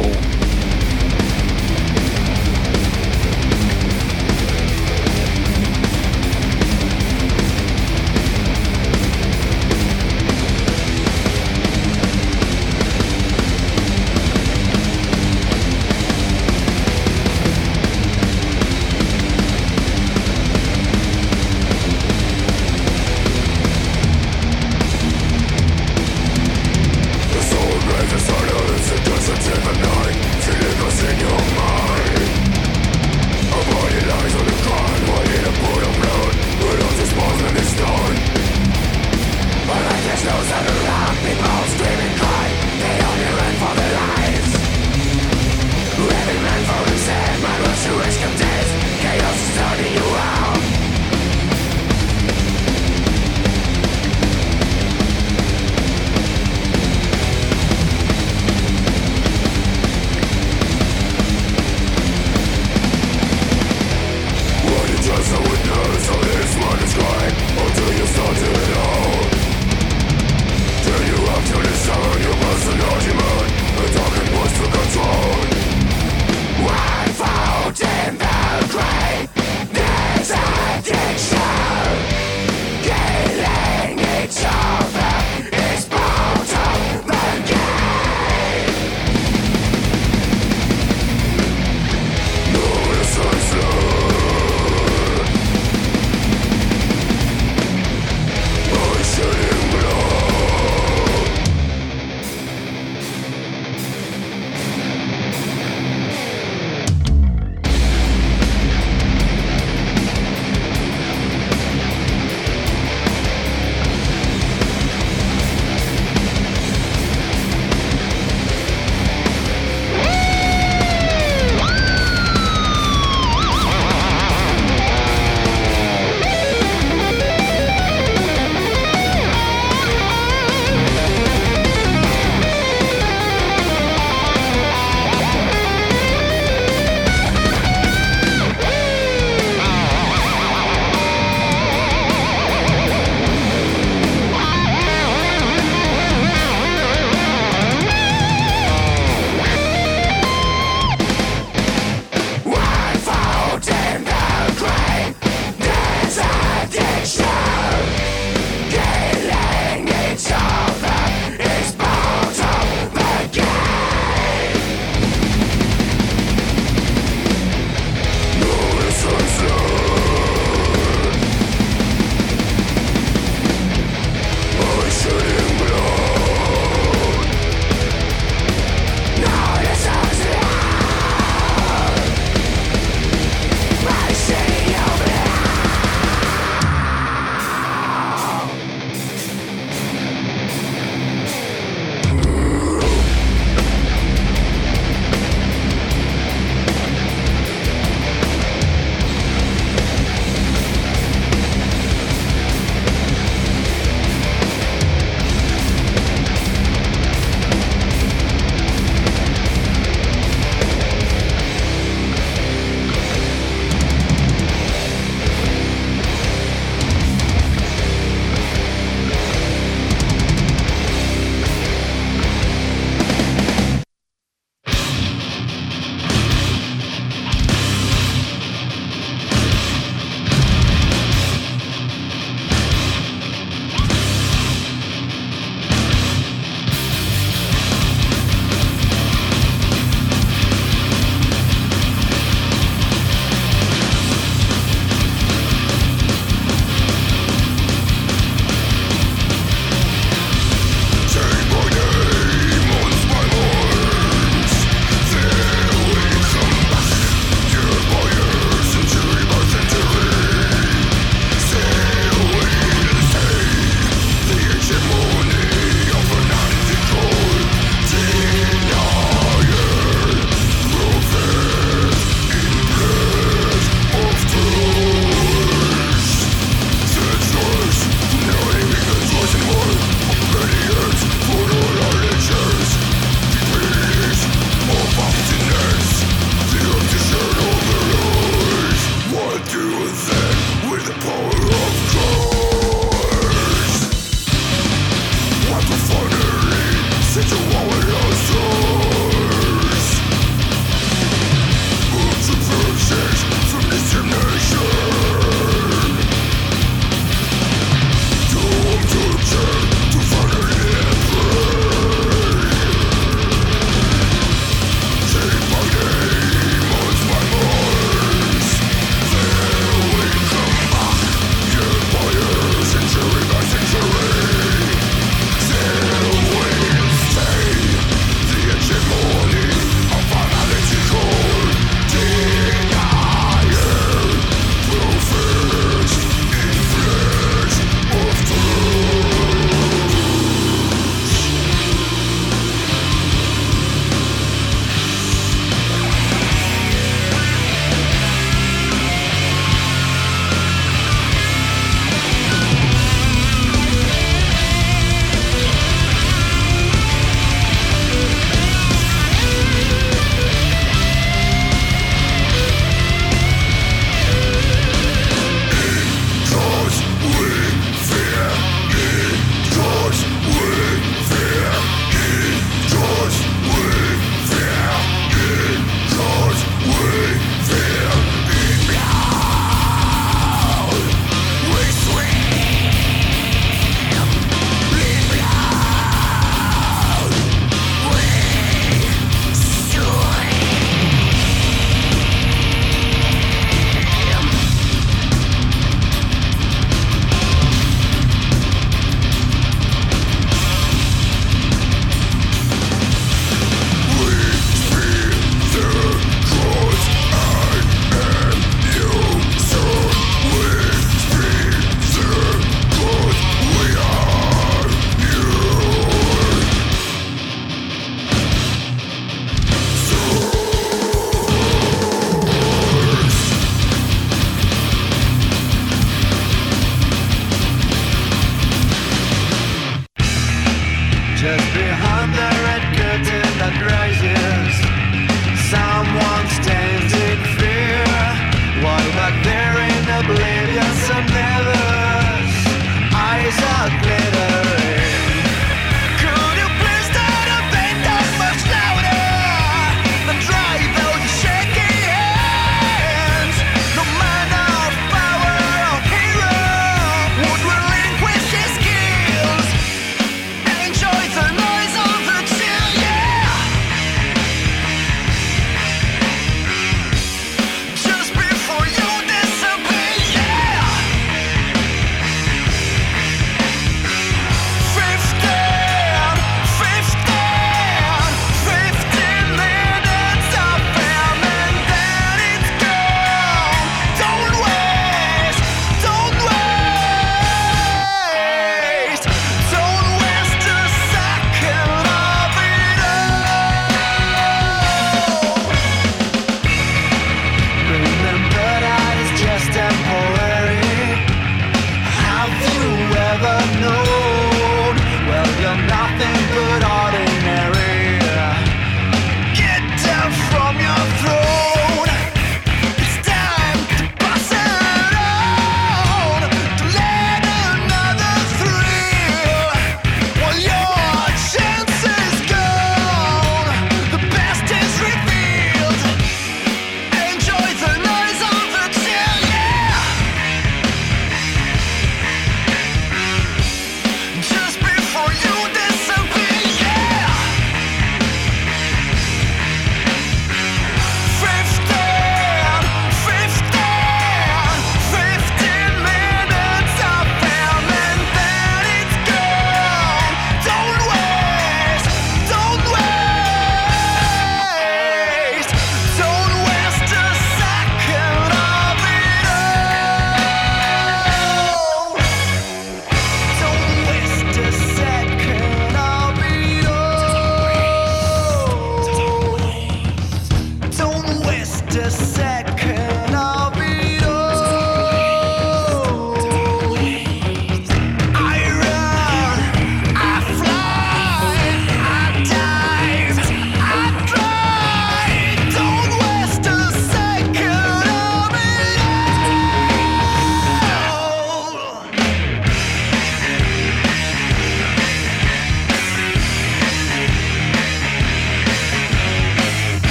The soul grave is silence, it doesn't even night.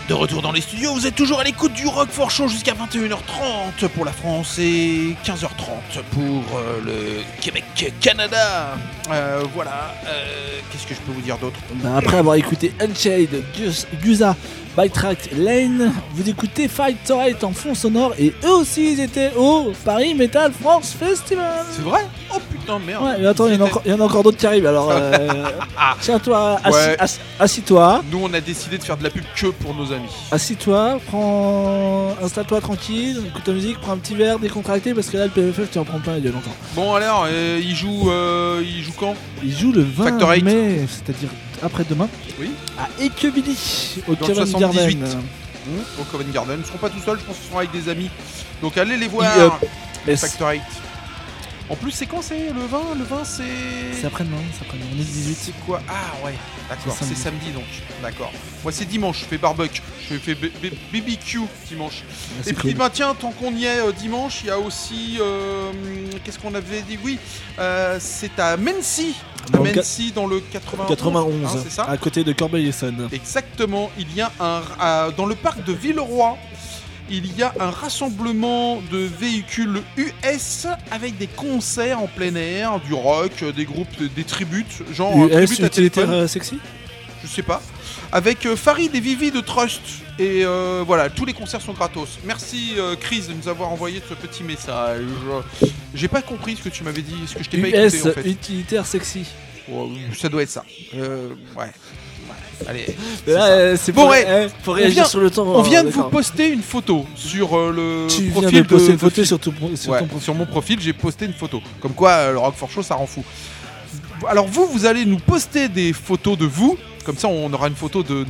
De retour dans les studios, vous êtes toujours à l'écoute du Roquefort Show jusqu'à 21h30 pour la France et 15h30 pour le Québec-Canada. Voilà, qu'est-ce que je peux vous dire d'autre? Après avoir écouté Unchained, Guza, Bytrack, Lane, vous écoutez Fight Right en fond sonore et eux aussi ils étaient au Paris Metal France Festival. C'est vrai? Oh putain, merde. Ouais, mais attends, il y en a encore d'autres qui arrivent alors. Tiens-toi, Ouais. assis-toi. Nous, on a décidé de faire de la pub que pour nos amis. Assis-toi, installe-toi tranquille, écoute ta musique, prends un petit verre décontracté parce que là le PFF tu en prends plein il y a longtemps. Bon, alors, il joue quand? Il joue le 20 Factor 8. mai, c'est-à-dire après-demain, Oui. à Ekebili, au Dans le Covent 78. Garden. Au Covent Garden. Ils ne seront pas tout seuls, je pense qu'ils seront avec des amis. Donc allez les voir. Et Factor 8. En plus, c'est quand c'est le 20? Le 20, c'est. c'est après-demain, on est 18. C'est quoi? Ah ouais, d'accord, C'est c'est samedi donc. D'accord. Moi, c'est dimanche, je fais barbecue. Je fais BBQ dimanche. C'est Et puis, cool. bah tiens, tant qu'on y est, dimanche, il y a aussi. Qu'est-ce qu'on avait dit? Oui, c'est à Mency. À Dans le Mency, dans le 91. 91, hein, c'est ça? à côté de Corbeil-Essonnes. Exactement, il y a dans le parc de Villeroy, il y a un rassemblement de véhicules US avec des concerts en plein air, du rock, des groupes, des tributes, genre un US tribute à utilitaire téléphone, sexy. je sais pas, avec Farid et Vivi de Trust. Et voilà, tous les concerts sont gratos. Merci Chris de nous avoir envoyé ce petit message. J'ai pas compris ce que tu m'avais dit, ce que je t'ai pas écouté US en fait. utilitaire sexy. Oh, ça doit être ça. Ouais. Allez. Là, c'est Bon, pour, ouais, faut réagir vient- sur le temps. On vient de vous d'accord. poster une photo sur le Tu viens profil de poster une photo Phil. sur ton Ouais, profil. sur mon profil, j'ai posté une photo. Comme quoi, le Roquefort Show, ça rend fou. Alors vous allez nous poster des photos de vous. Comme ça, on aura une photo de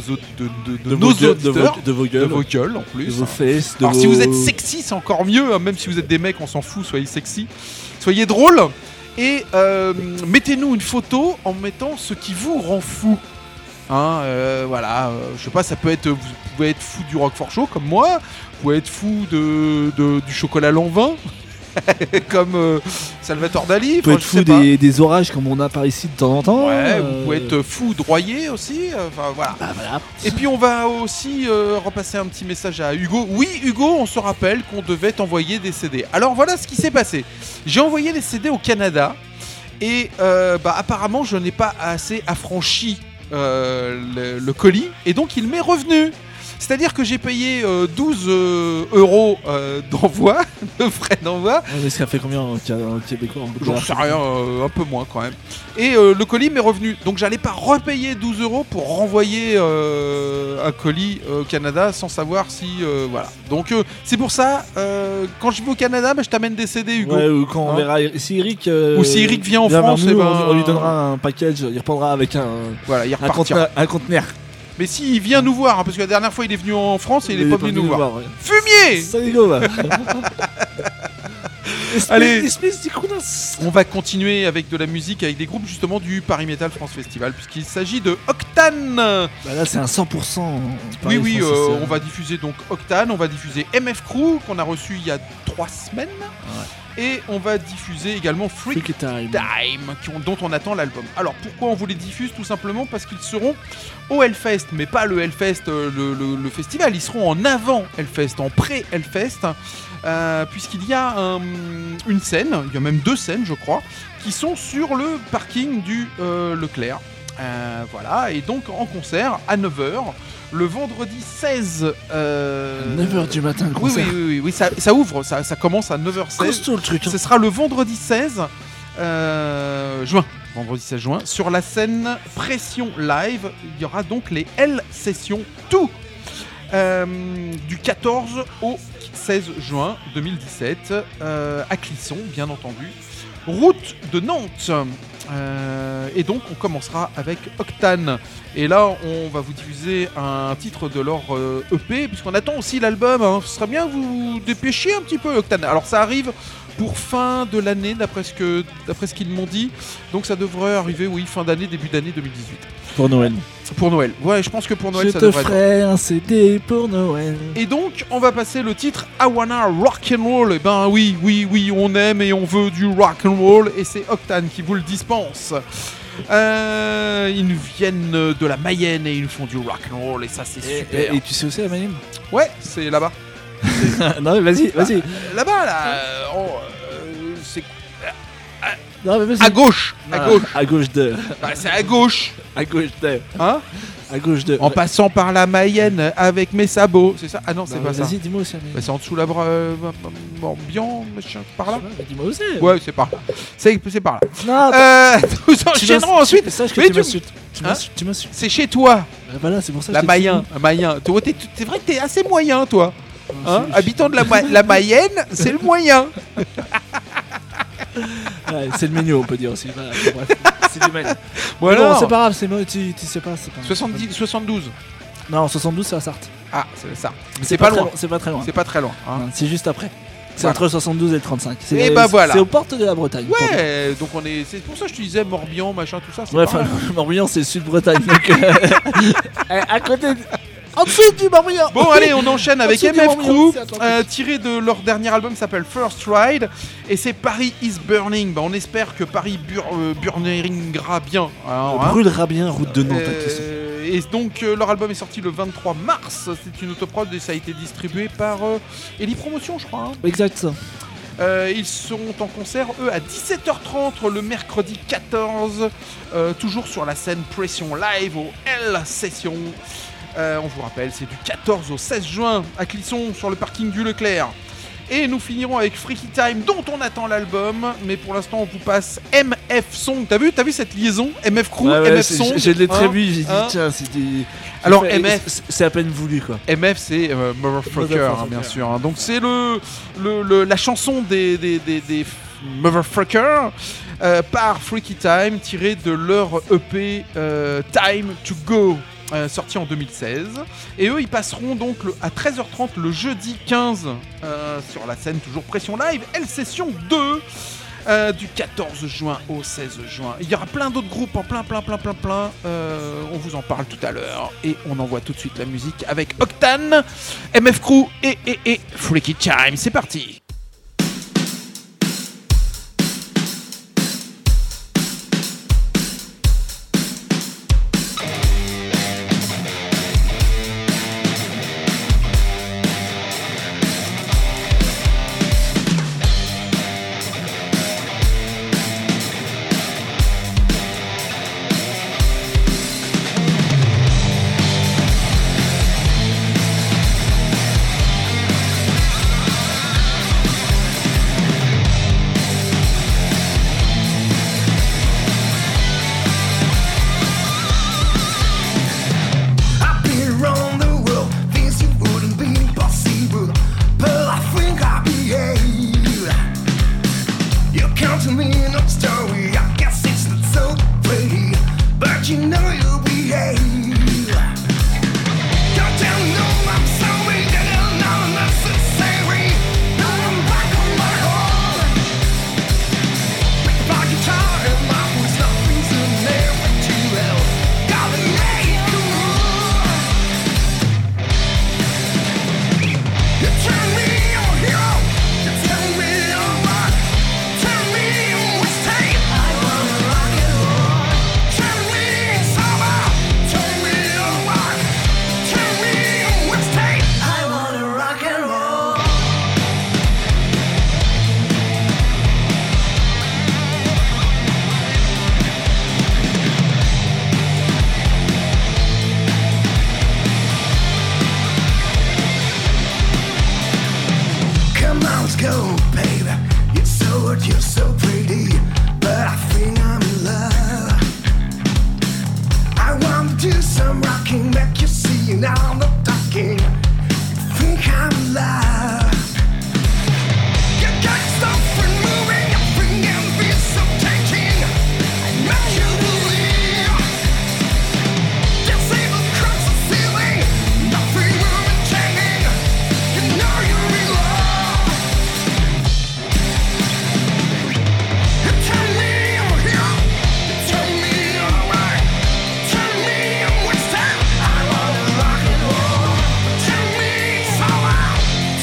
nos auditeurs, de vos de gueules, vos gueules en plus. de vos fesses, de Alors vos... si vous êtes sexy, c'est encore mieux. Hein, même si vous êtes des mecs, on s'en fout. Soyez sexy, soyez drôles. Et mettez-nous une photo en mettant ce qui vous rend fou. Hein, voilà, je sais pas, ça peut être, vous pouvez être fou du Roquefort Show comme moi, vous pouvez être fou du chocolat Lanvin comme Salvatore Dali. Vous pouvez enfin, être je sais fou pas. des orages comme on a par ici de temps en temps. Ouais, vous pouvez être fou de Royer aussi. Enfin voilà. Bah voilà. Et puis on va aussi repasser un petit message à Hugo. Oui, Hugo, on se rappelle qu'on devait t'envoyer des CD. Alors voilà ce qui s'est passé. J'ai envoyé les CD au Canada et apparemment je n'ai pas assez affranchi le colis et donc il m'est revenu. C'est-à-dire que j'ai payé 12 euros d'envoi, de frais d'envoi. Ouais, mais ça fait combien en québécois en J'en sais rien, un peu moins quand même. Et le colis m'est revenu. Donc j'allais pas repayer 12 euros pour renvoyer un colis au Canada sans savoir si... voilà. Donc c'est pour ça, quand je vais au Canada, je t'amène des CD, Hugo. Ouais, ou quand on Hein verra si Eric Ou si Eric vient en vers France, nous, eh ben, on lui donnera un package, il reprendra avec Voilà, il repartira. un conteneur. Mais s'il vient nous voir, hein, parce que la dernière fois il est venu en France et il est pas venu nous voir. ouais. Fumier. Salut go va. Allez. Espèce d'icônas. On va continuer avec de la musique, avec des groupes justement du Paris Metal France Festival, puisqu'il s'agit de Octane. Bah là c'est un 100%. Oui, oui, Paris, France, on va diffuser donc Octane, on va diffuser MF Crew, qu'on a reçu il y a 3 semaines, et on va diffuser également Freak Freak Time. Time, dont on attend l'album. Alors pourquoi on vous les diffuse? Tout simplement parce qu'ils seront au Hellfest, mais pas le Hellfest, le festival, ils seront en avant Hellfest, en pré-Hellfest, puisqu'il y a une scène, il y a même 2 scènes je crois, qui sont sur le parking du Leclerc. Voilà, et donc en concert à 9h, le vendredi 16... 9h du matin le Oui, concert. oui, ça ouvre, ça commence à 9h16. Costaud le truc. Ce sera le vendredi 16 juin. Vendredi 16 juin. Sur la scène Pression Live, il y aura donc les L Sessions tout du 14 au 16 juin 2017 à Clisson, bien entendu. Route de Nantes. Et donc on commencera avec Octane. Et là on va vous diffuser un titre de leur EP, puisqu'on attend aussi l'album, hein. Ce serait bien que vous dépêchiez un petit peu Octane. Alors ça arrive pour fin de l'année d'après ce qu'ils m'ont dit. Donc ça devrait arriver, oui, fin d'année, début d'année 2018. Pour Noël. Pour Noël. Ouais, je pense que pour Noël Je ça te devrait être. ferai un CD pour Noël. Et donc, on va passer le titre I Wanna Rock and Roll. Et ben oui, on aime et on veut du rock and roll, et c'est Octane qui vous le dispense. Ils nous viennent de la Mayenne et ils nous font du rock and roll et ça c'est super. Et tu sais où c'est la Mayenne? Ouais, c'est là-bas. Non mais vas-y. Là-bas là. C'est Non mais vas-y. à gauche. À gauche de. Bah, c'est à gauche. À gauche de. Hein? À gauche de. En passant par la Mayenne avec mes sabots. C'est ça? Ah non, c'est pas ça. Vas-y, dis-moi où c'est. Bah, c'est en dessous la Morbihan, machin, par là. Dis-moi où c'est. Ouais, c'est par là. C'est par là. Non, Nous enchaînerons ensuite. Sache que Mais tu tu- m'insultes. Hein Tu m'insultes. C'est chez toi, Voilà, c'est pour ça que la je t'ai dit. Mayenne. Toi, c'est vrai que t'es assez moyen, toi. Hein, Je- habitant de la Mayenne, c'est le moyen. Ouais, c'est le menu, on peut dire aussi. Voilà, bref, c'est du menu. Bon, Non, alors, c'est pas grave, c'est moi, tu sais pas. C'est pas... 72. Non, 72, c'est la Sarthe. Ah, c'est ça. Mais C'est pas loin. C'est pas très loin. C'est pas très loin. Hein. Non, c'est juste après. C'est Voilà. entre 72 et le 35. C'est, Et bah voilà. C'est aux portes de la Bretagne. Ouais, donc on est. C'est pour ça que je te disais Morbihan, machin, tout ça. C'est Ouais, pas enfin, mal. Morbihan, c'est le sud-Bretagne. Donc, à côté. En dessous du Morbihan. Bon, allez, on enchaîne avec Au-dessus du MF Morbihan, Crew, c'est Atlantique. tiré de leur dernier album qui s'appelle First Ride, et c'est Paris is Burning. Bah, on espère que Paris burnera bien. Alors, hein. Brûlera bien, route de Nantes. question. Et donc leur album est sorti le 23 mars, c'est une autoprod et ça a été distribué par Ellie Promotion je crois. Hein. Exact. Ils seront en concert eux à 17h30 le mercredi 14, toujours sur la scène Pression Live au L Session. On vous rappelle c'est du 14 au 16 juin à Clisson sur le parking du Leclerc. Et nous finirons avec Freaky Time dont on attend l'album, mais pour l'instant on vous passe MF Song. T'as vu cette liaison MF Crew, Ouais, MF Song. je l'ai très hein, vu, j'ai dit hein. tiens, c'est du. Alors, j'ai fait- MF. c'est à peine voulu quoi. MF c'est Motherfucker, hein, bien sûr. Hein. Donc c'est la chanson des Motherfucker par Freaky Time tirée de leur EP Time to Go. Sorti en 2016 et eux ils passeront donc à 13h30 le jeudi 15 sur la scène toujours Pression Live L Session 2 du 14 juin au 16 juin. Il y aura plein d'autres groupes en plein. On vous en parle tout à l'heure et on envoie tout de suite la musique avec Octane, MF Crew et Freaky Time. C'est parti. I've been around the world, things it wouldn't be possible, but I think I behave. You come to me in a story, I guess it's not so pretty, but you know you behave. Don't you know I'm sorry that you're not necessary? No, I'm back on my own. My guitar and my voice, nothing's in there but you hell. Gotta make it cool. You turn me on hero, you turn me on rock, turn me on West Tape. I wanna rock and roll. Turn me sober, turn me on rock, turn me on West Tape. I wanna rock and roll. Come on, let's go, baby. You're so hot, you're so pretty, but I think I'm in love. I want to do some rocking, make you see now I'm not talking. You think I'm in love? You got stuff and moving, your thing and be so taking. I make you believe. This evil cross the ceiling, nothing moving, changing. You know you're in love. You turn me on here, you turn me on right, turn me on West End. I wanna rock and roll. Turn me sour,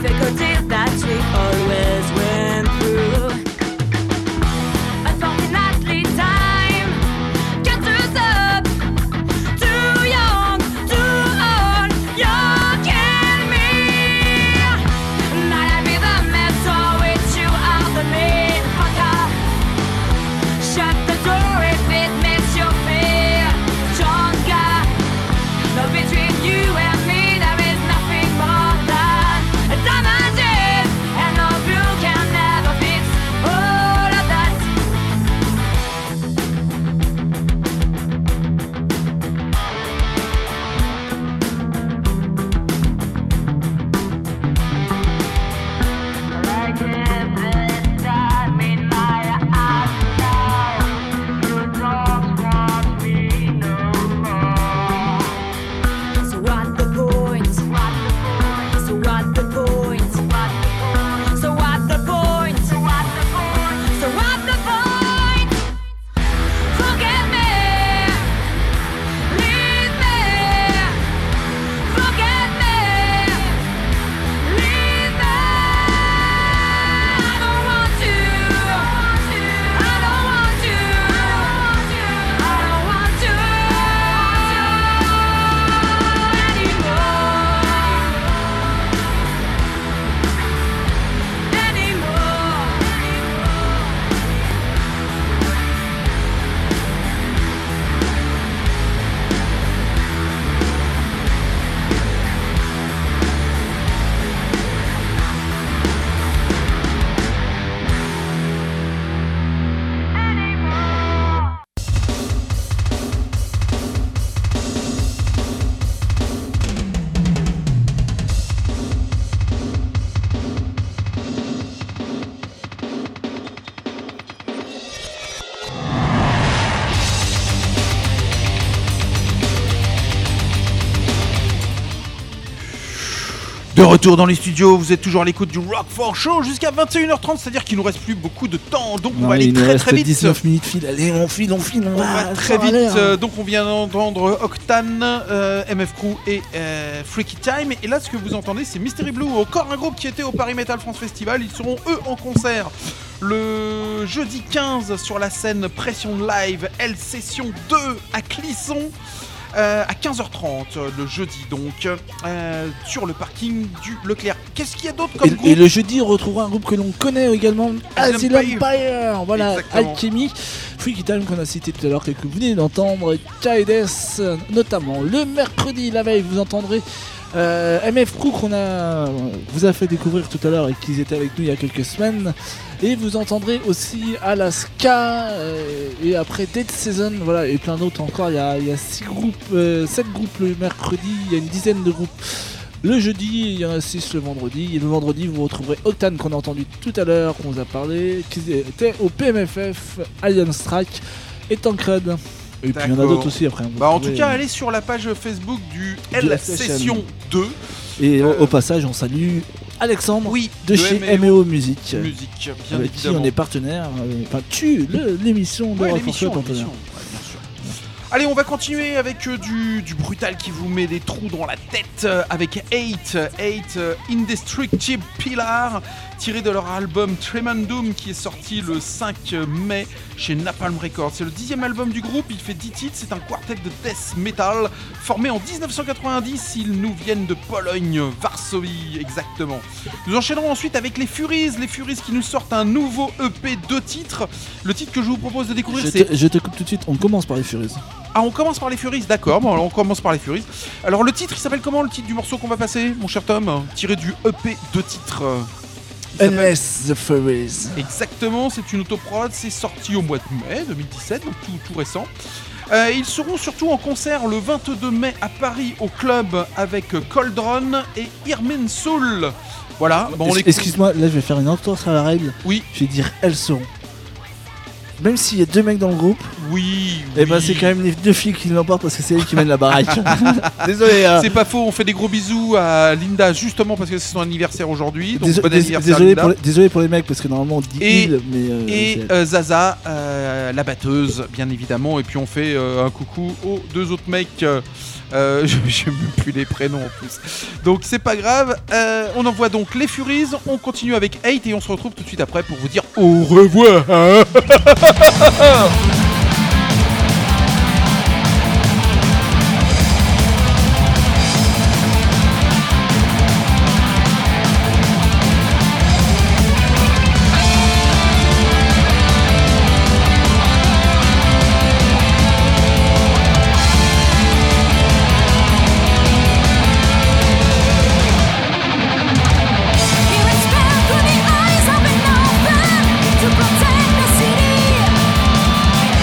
difficulties that we always went through. Unfortunately, time catches up. Too young, too old, young and me. Not happy the mentor with you are the main fucker. Shut the door if it makes you feel stronger. No, between you and me there is nothing more than a diamond in, and no blue can never fix all of that. I can't let time in my eyes now. You don't want me no more. So what the point? So what the point? So what the point? So what the point? So what the point? Forget me, leave me. Forget me, leave me. I don't want to. I don't want to. I don't want to De retour dans les studios, vous êtes toujours à l'écoute du Roquefort Show jusqu'à 21h30, c'est-à-dire qu'il nous reste plus beaucoup de temps, donc on va aller il nous très reste très vite. 19 minutes file. Allez, on file. On va très vite, donc on vient d'entendre Octane, MF Crew et Freaky Time, et là ce que vous entendez c'est Mystery Blue, encore un groupe qui était au Paris Metal France Festival. Ils seront eux en concert le jeudi 15 sur la scène Pression Live L Session 2 à Clisson. À 15h30 le jeudi donc sur le parking du Leclerc. Qu'est-ce qu'il y a d'autre comme groupe ? Et le jeudi on retrouvera un groupe que l'on connaît également, Asylum Empire. Empire. Voilà, Exactement. Alchemy, Freaky Time qu'on a cité tout à l'heure, que vous venez d'entendre, Kaides notamment. Le mercredi la veille vous entendrez MF Crew vous a fait découvrir tout à l'heure et qu'ils étaient avec nous il y a quelques semaines. Et vous entendrez aussi Alaska et après Dead Season, voilà, et plein d'autres encore. Il y a 7 groupes le mercredi, il y a une dizaine de groupes le jeudi, il y en a 6 le vendredi. Et le vendredi vous retrouverez Octane qu'on a entendu tout à l'heure, qu'on vous a parlé, qui était au PMFF, Alien Strike et Tancred. Et puis il y en a d'autres aussi après. En tout cas, allez sur la page Facebook du L Session 2. Et au passage, on salue Alexandre de chez MEO Music, bien avec qui évidemment. on est partenaire. Enfin, l'émission de Roquefort Show est partenaire. Allez, on va continuer avec du brutal qui vous met des trous dans la tête avec 8 Indestructible Pillar, tiré de leur album Tremendum qui est sorti le 5 mai chez Napalm Records. C'est le 10e album du groupe, il fait 10 titres, c'est un quartet de death metal formé en 1990, ils nous viennent de Pologne, Varsovie exactement. Nous enchaînerons ensuite avec les Furies qui nous sortent un nouveau EP 2 titres. Le titre que je vous propose de découvrir Je te coupe tout de suite, on commence par les Furies. Ah, on commence par les Furies, d'accord, bon, alors on commence par les Furies. Alors le titre, il s'appelle comment, le titre du morceau qu'on va passer, mon cher Tom ? Tiré du EP 2 titres. Unless the Furies. Exactement, c'est une autoprod, c'est sorti au mois de mai 2017, donc tout récent. Ils seront surtout en concert le 22 mai à Paris au club avec Coldron et Irmin Soul. Voilà, bon, Excuse-moi, là je vais faire une entorse à la règle. Oui. Je vais dire elles seront. Même s'il y a 2 mecs dans le groupe, et ben c'est quand même les 2 filles qui l'emportent parce que c'est elles qui mènent la baraque. Désolé. C'est pas faux, on fait des gros bisous à Linda justement parce que c'est son anniversaire aujourd'hui. Donc bon anniversaire désolé, Linda. désolé pour les mecs parce que normalement on dit et il, mais Zaza, la batteuse, bien évidemment, et puis on fait un coucou aux 2 autres mecs. Je même plus les prénoms en plus. Donc c'est pas grave. On envoie donc les Furies. On continue avec 8 et on se retrouve tout de suite après pour vous dire au revoir. You expect through the eyes of an open to protect the city.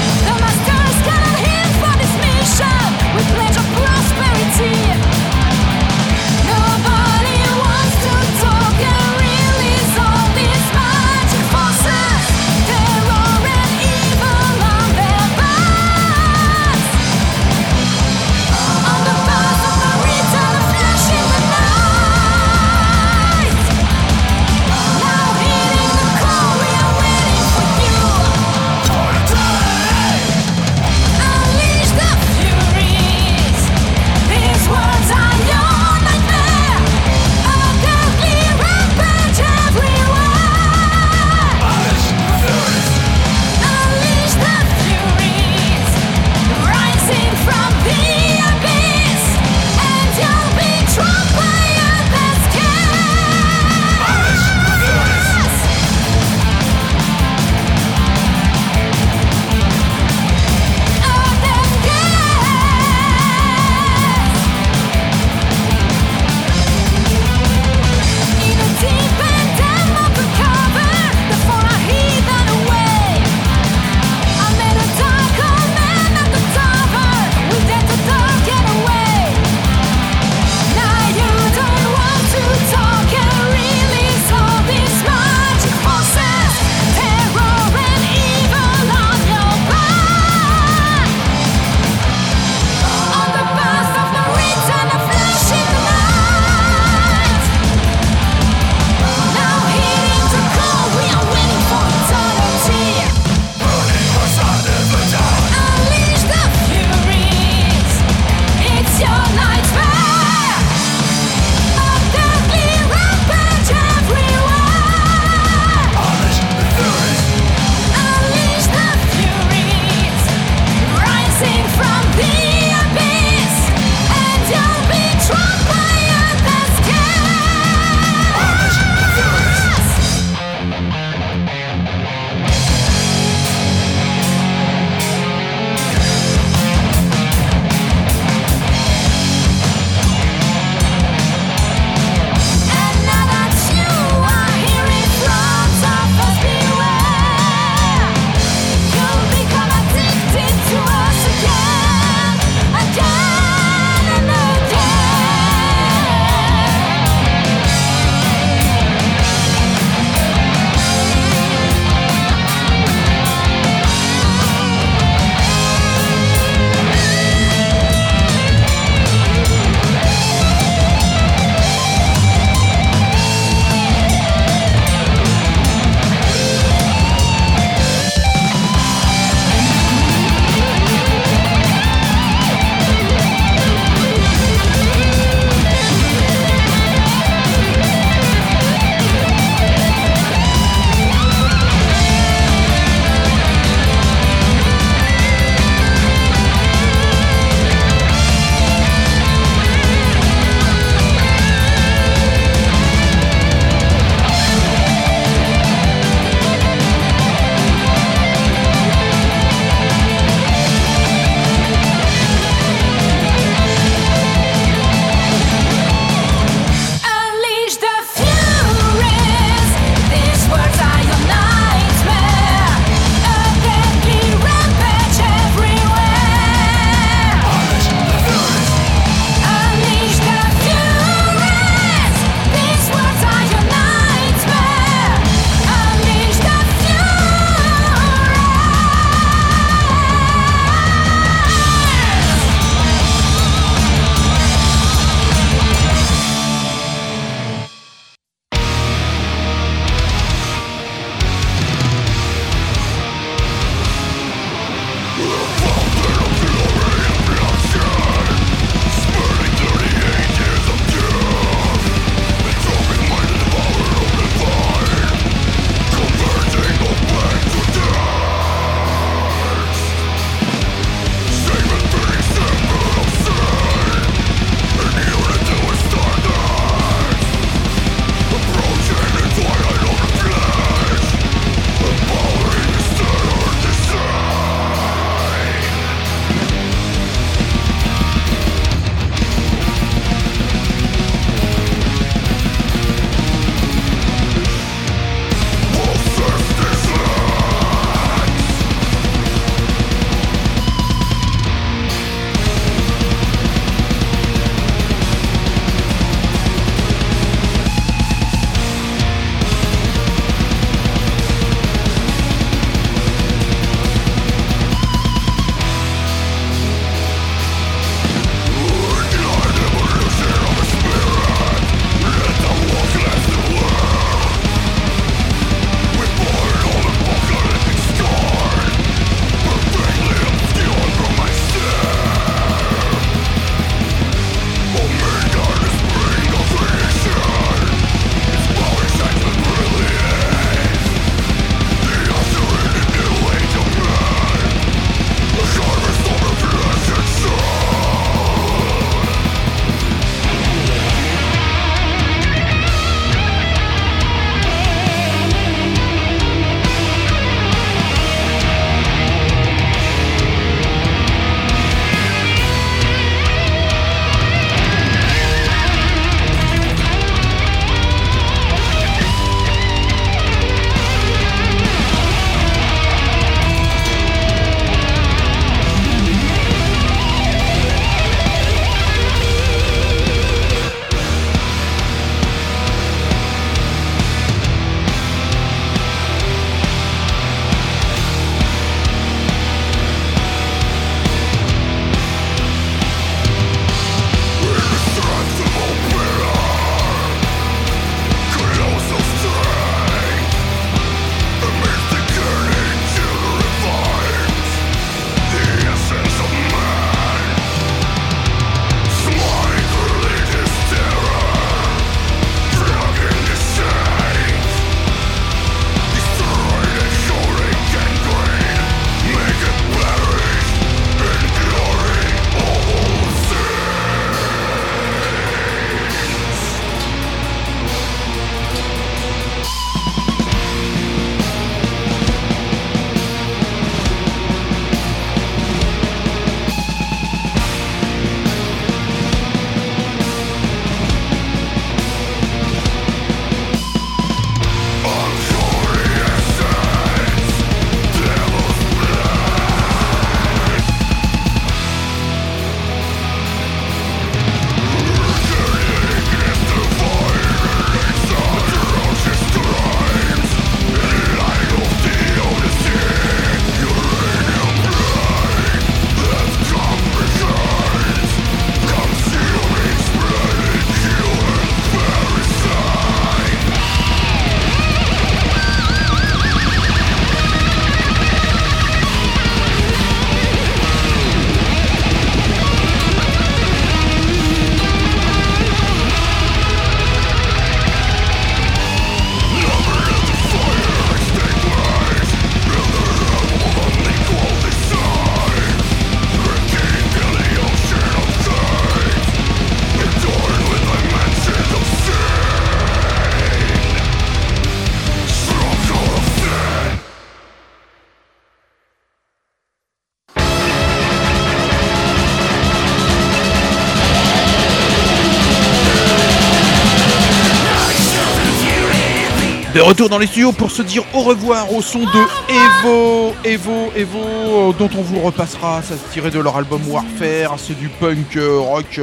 De retour dans les studios pour se dire au revoir au son de Evo, dont on vous repassera. Ça se tirait de leur album Warfare. C'est du punk rock.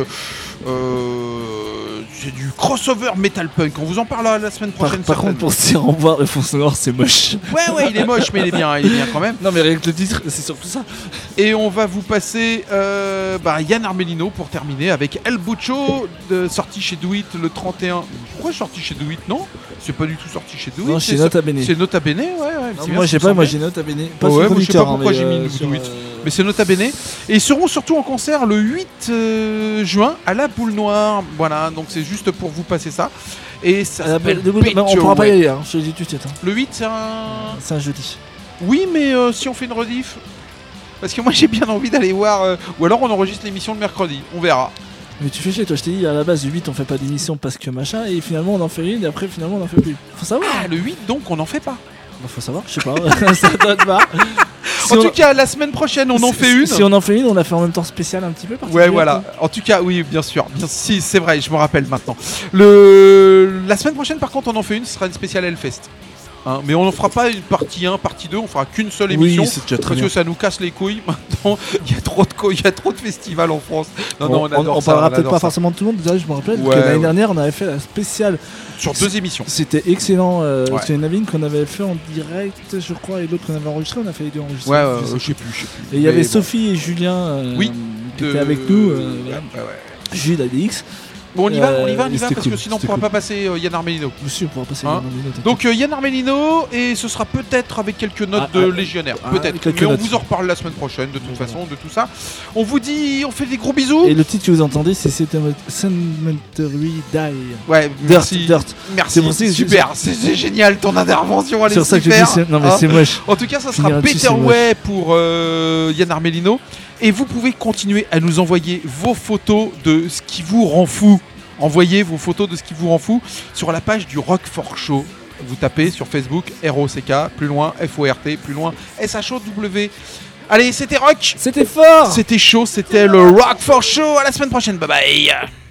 C'est du crossover metal punk. On vous en parlera la semaine prochaine. Par contre, pour se dire au revoir, le fond sonore, c'est moche. Ouais, il est moche, mais il est bien quand même. Non, mais avec le titre, c'est surtout ça. Et on va vous passer Yann Armelino pour terminer avec El Buccio, sorti chez Do It le 31. Pourquoi sorti chez Do It? Non, c'est pas du tout sorti chez Do It. Non, chez Nota Bene. C'est Nota Bene, ouais. Non, moi, je sais pas, moi j'ai Nota Bene. Pas Ouais, sur moi, je sais pas producteur, pourquoi mais, j'ai mis sur, Do It. Mais c'est Nota Bene. Et ils seront surtout en concert le 8 juin à la Boule Noire. Voilà, donc c'est juste pour vous passer ça. Et ça s'appelle on pourra pas y aller, hein, je te le dis tout de suite. Hein. Le 8, c'est un... C'est un jeudi. Oui, mais si on fait une rediff... Parce que moi j'ai bien envie d'aller voir... Ou alors on enregistre l'émission le mercredi, on verra. Mais tu fais chier, toi, je t'ai dit, à la base, du 8, on fait pas d'émission parce que machin, et finalement, on en fait une, et après, finalement, on en fait plus. Faut savoir. Ah, le 8, donc on n'en fait pas. Bah, faut savoir, je sais pas. Ça doit être marre. Si En on- tout cas, la semaine prochaine, on en fait une. Si on en fait une, on a fait en même temps spécial un petit peu. Ouais, particulier, voilà. quoi. En tout cas, oui, bien sûr. Si, c'est vrai, je me rappelle maintenant. La semaine prochaine, par contre, on en fait une, ce sera une spéciale Hellfest. Hein, mais on ne fera pas une partie 1, partie 2, on fera qu'une seule émission. Oui, c'est déjà très parce bien. que ça nous casse les couilles. Maintenant, il y a trop de festivals en France. Non, on adore ça, parlera peut-être adore pas ça. forcément de tout le monde. Déjà, je me rappelle Ouais, que l'année ouais. dernière, on avait fait la spéciale. Sur 2 émissions. C'était excellent. Ouais. C'est une ligne qu'on avait fait en direct, je crois, et l'autre qu'on avait enregistré. On a fait les deux enregistrés. Ouais, Je sais je sais plus. Et il y avait Mais Sophie et Julien Oui, qui étaient avec nous. Voilà. ouais. Jules ADX. Bon, on y va, c'était parce que cool, sinon on c'était pourra cool. pas passer Yann Armelino. Monsieur, on pourra passer Hein les noms, Donc Yann Armelino, et ce sera peut-être avec quelques notes de légionnaires, peut-être. quelques Mais on notes. vous en reparle la semaine prochaine, de toute façon, de tout ça. On vous dit, on fait des gros bisous. Et le titre que vous entendez, c'est Cemetery Die. Ouais, merci. Dirt. Merci, C'est pour ça que super, c'est génial ton intervention, elle est Sur ça que je super. dis, non mais Hein c'est moche. En tout cas, ça Finir sera là-dessus, Better c'est Way pour Yann Armelino. Et vous pouvez continuer à nous envoyer vos photos de ce qui vous rend fou. Envoyez vos photos de ce qui vous rend fou sur la page du Rock for Show. Vous tapez sur Facebook ROCK, plus loin FORT, plus loin SHOW. Allez, c'était Rock. C'était fort. C'était chaud, c'était le Rock for Show. À la semaine prochaine. Bye bye.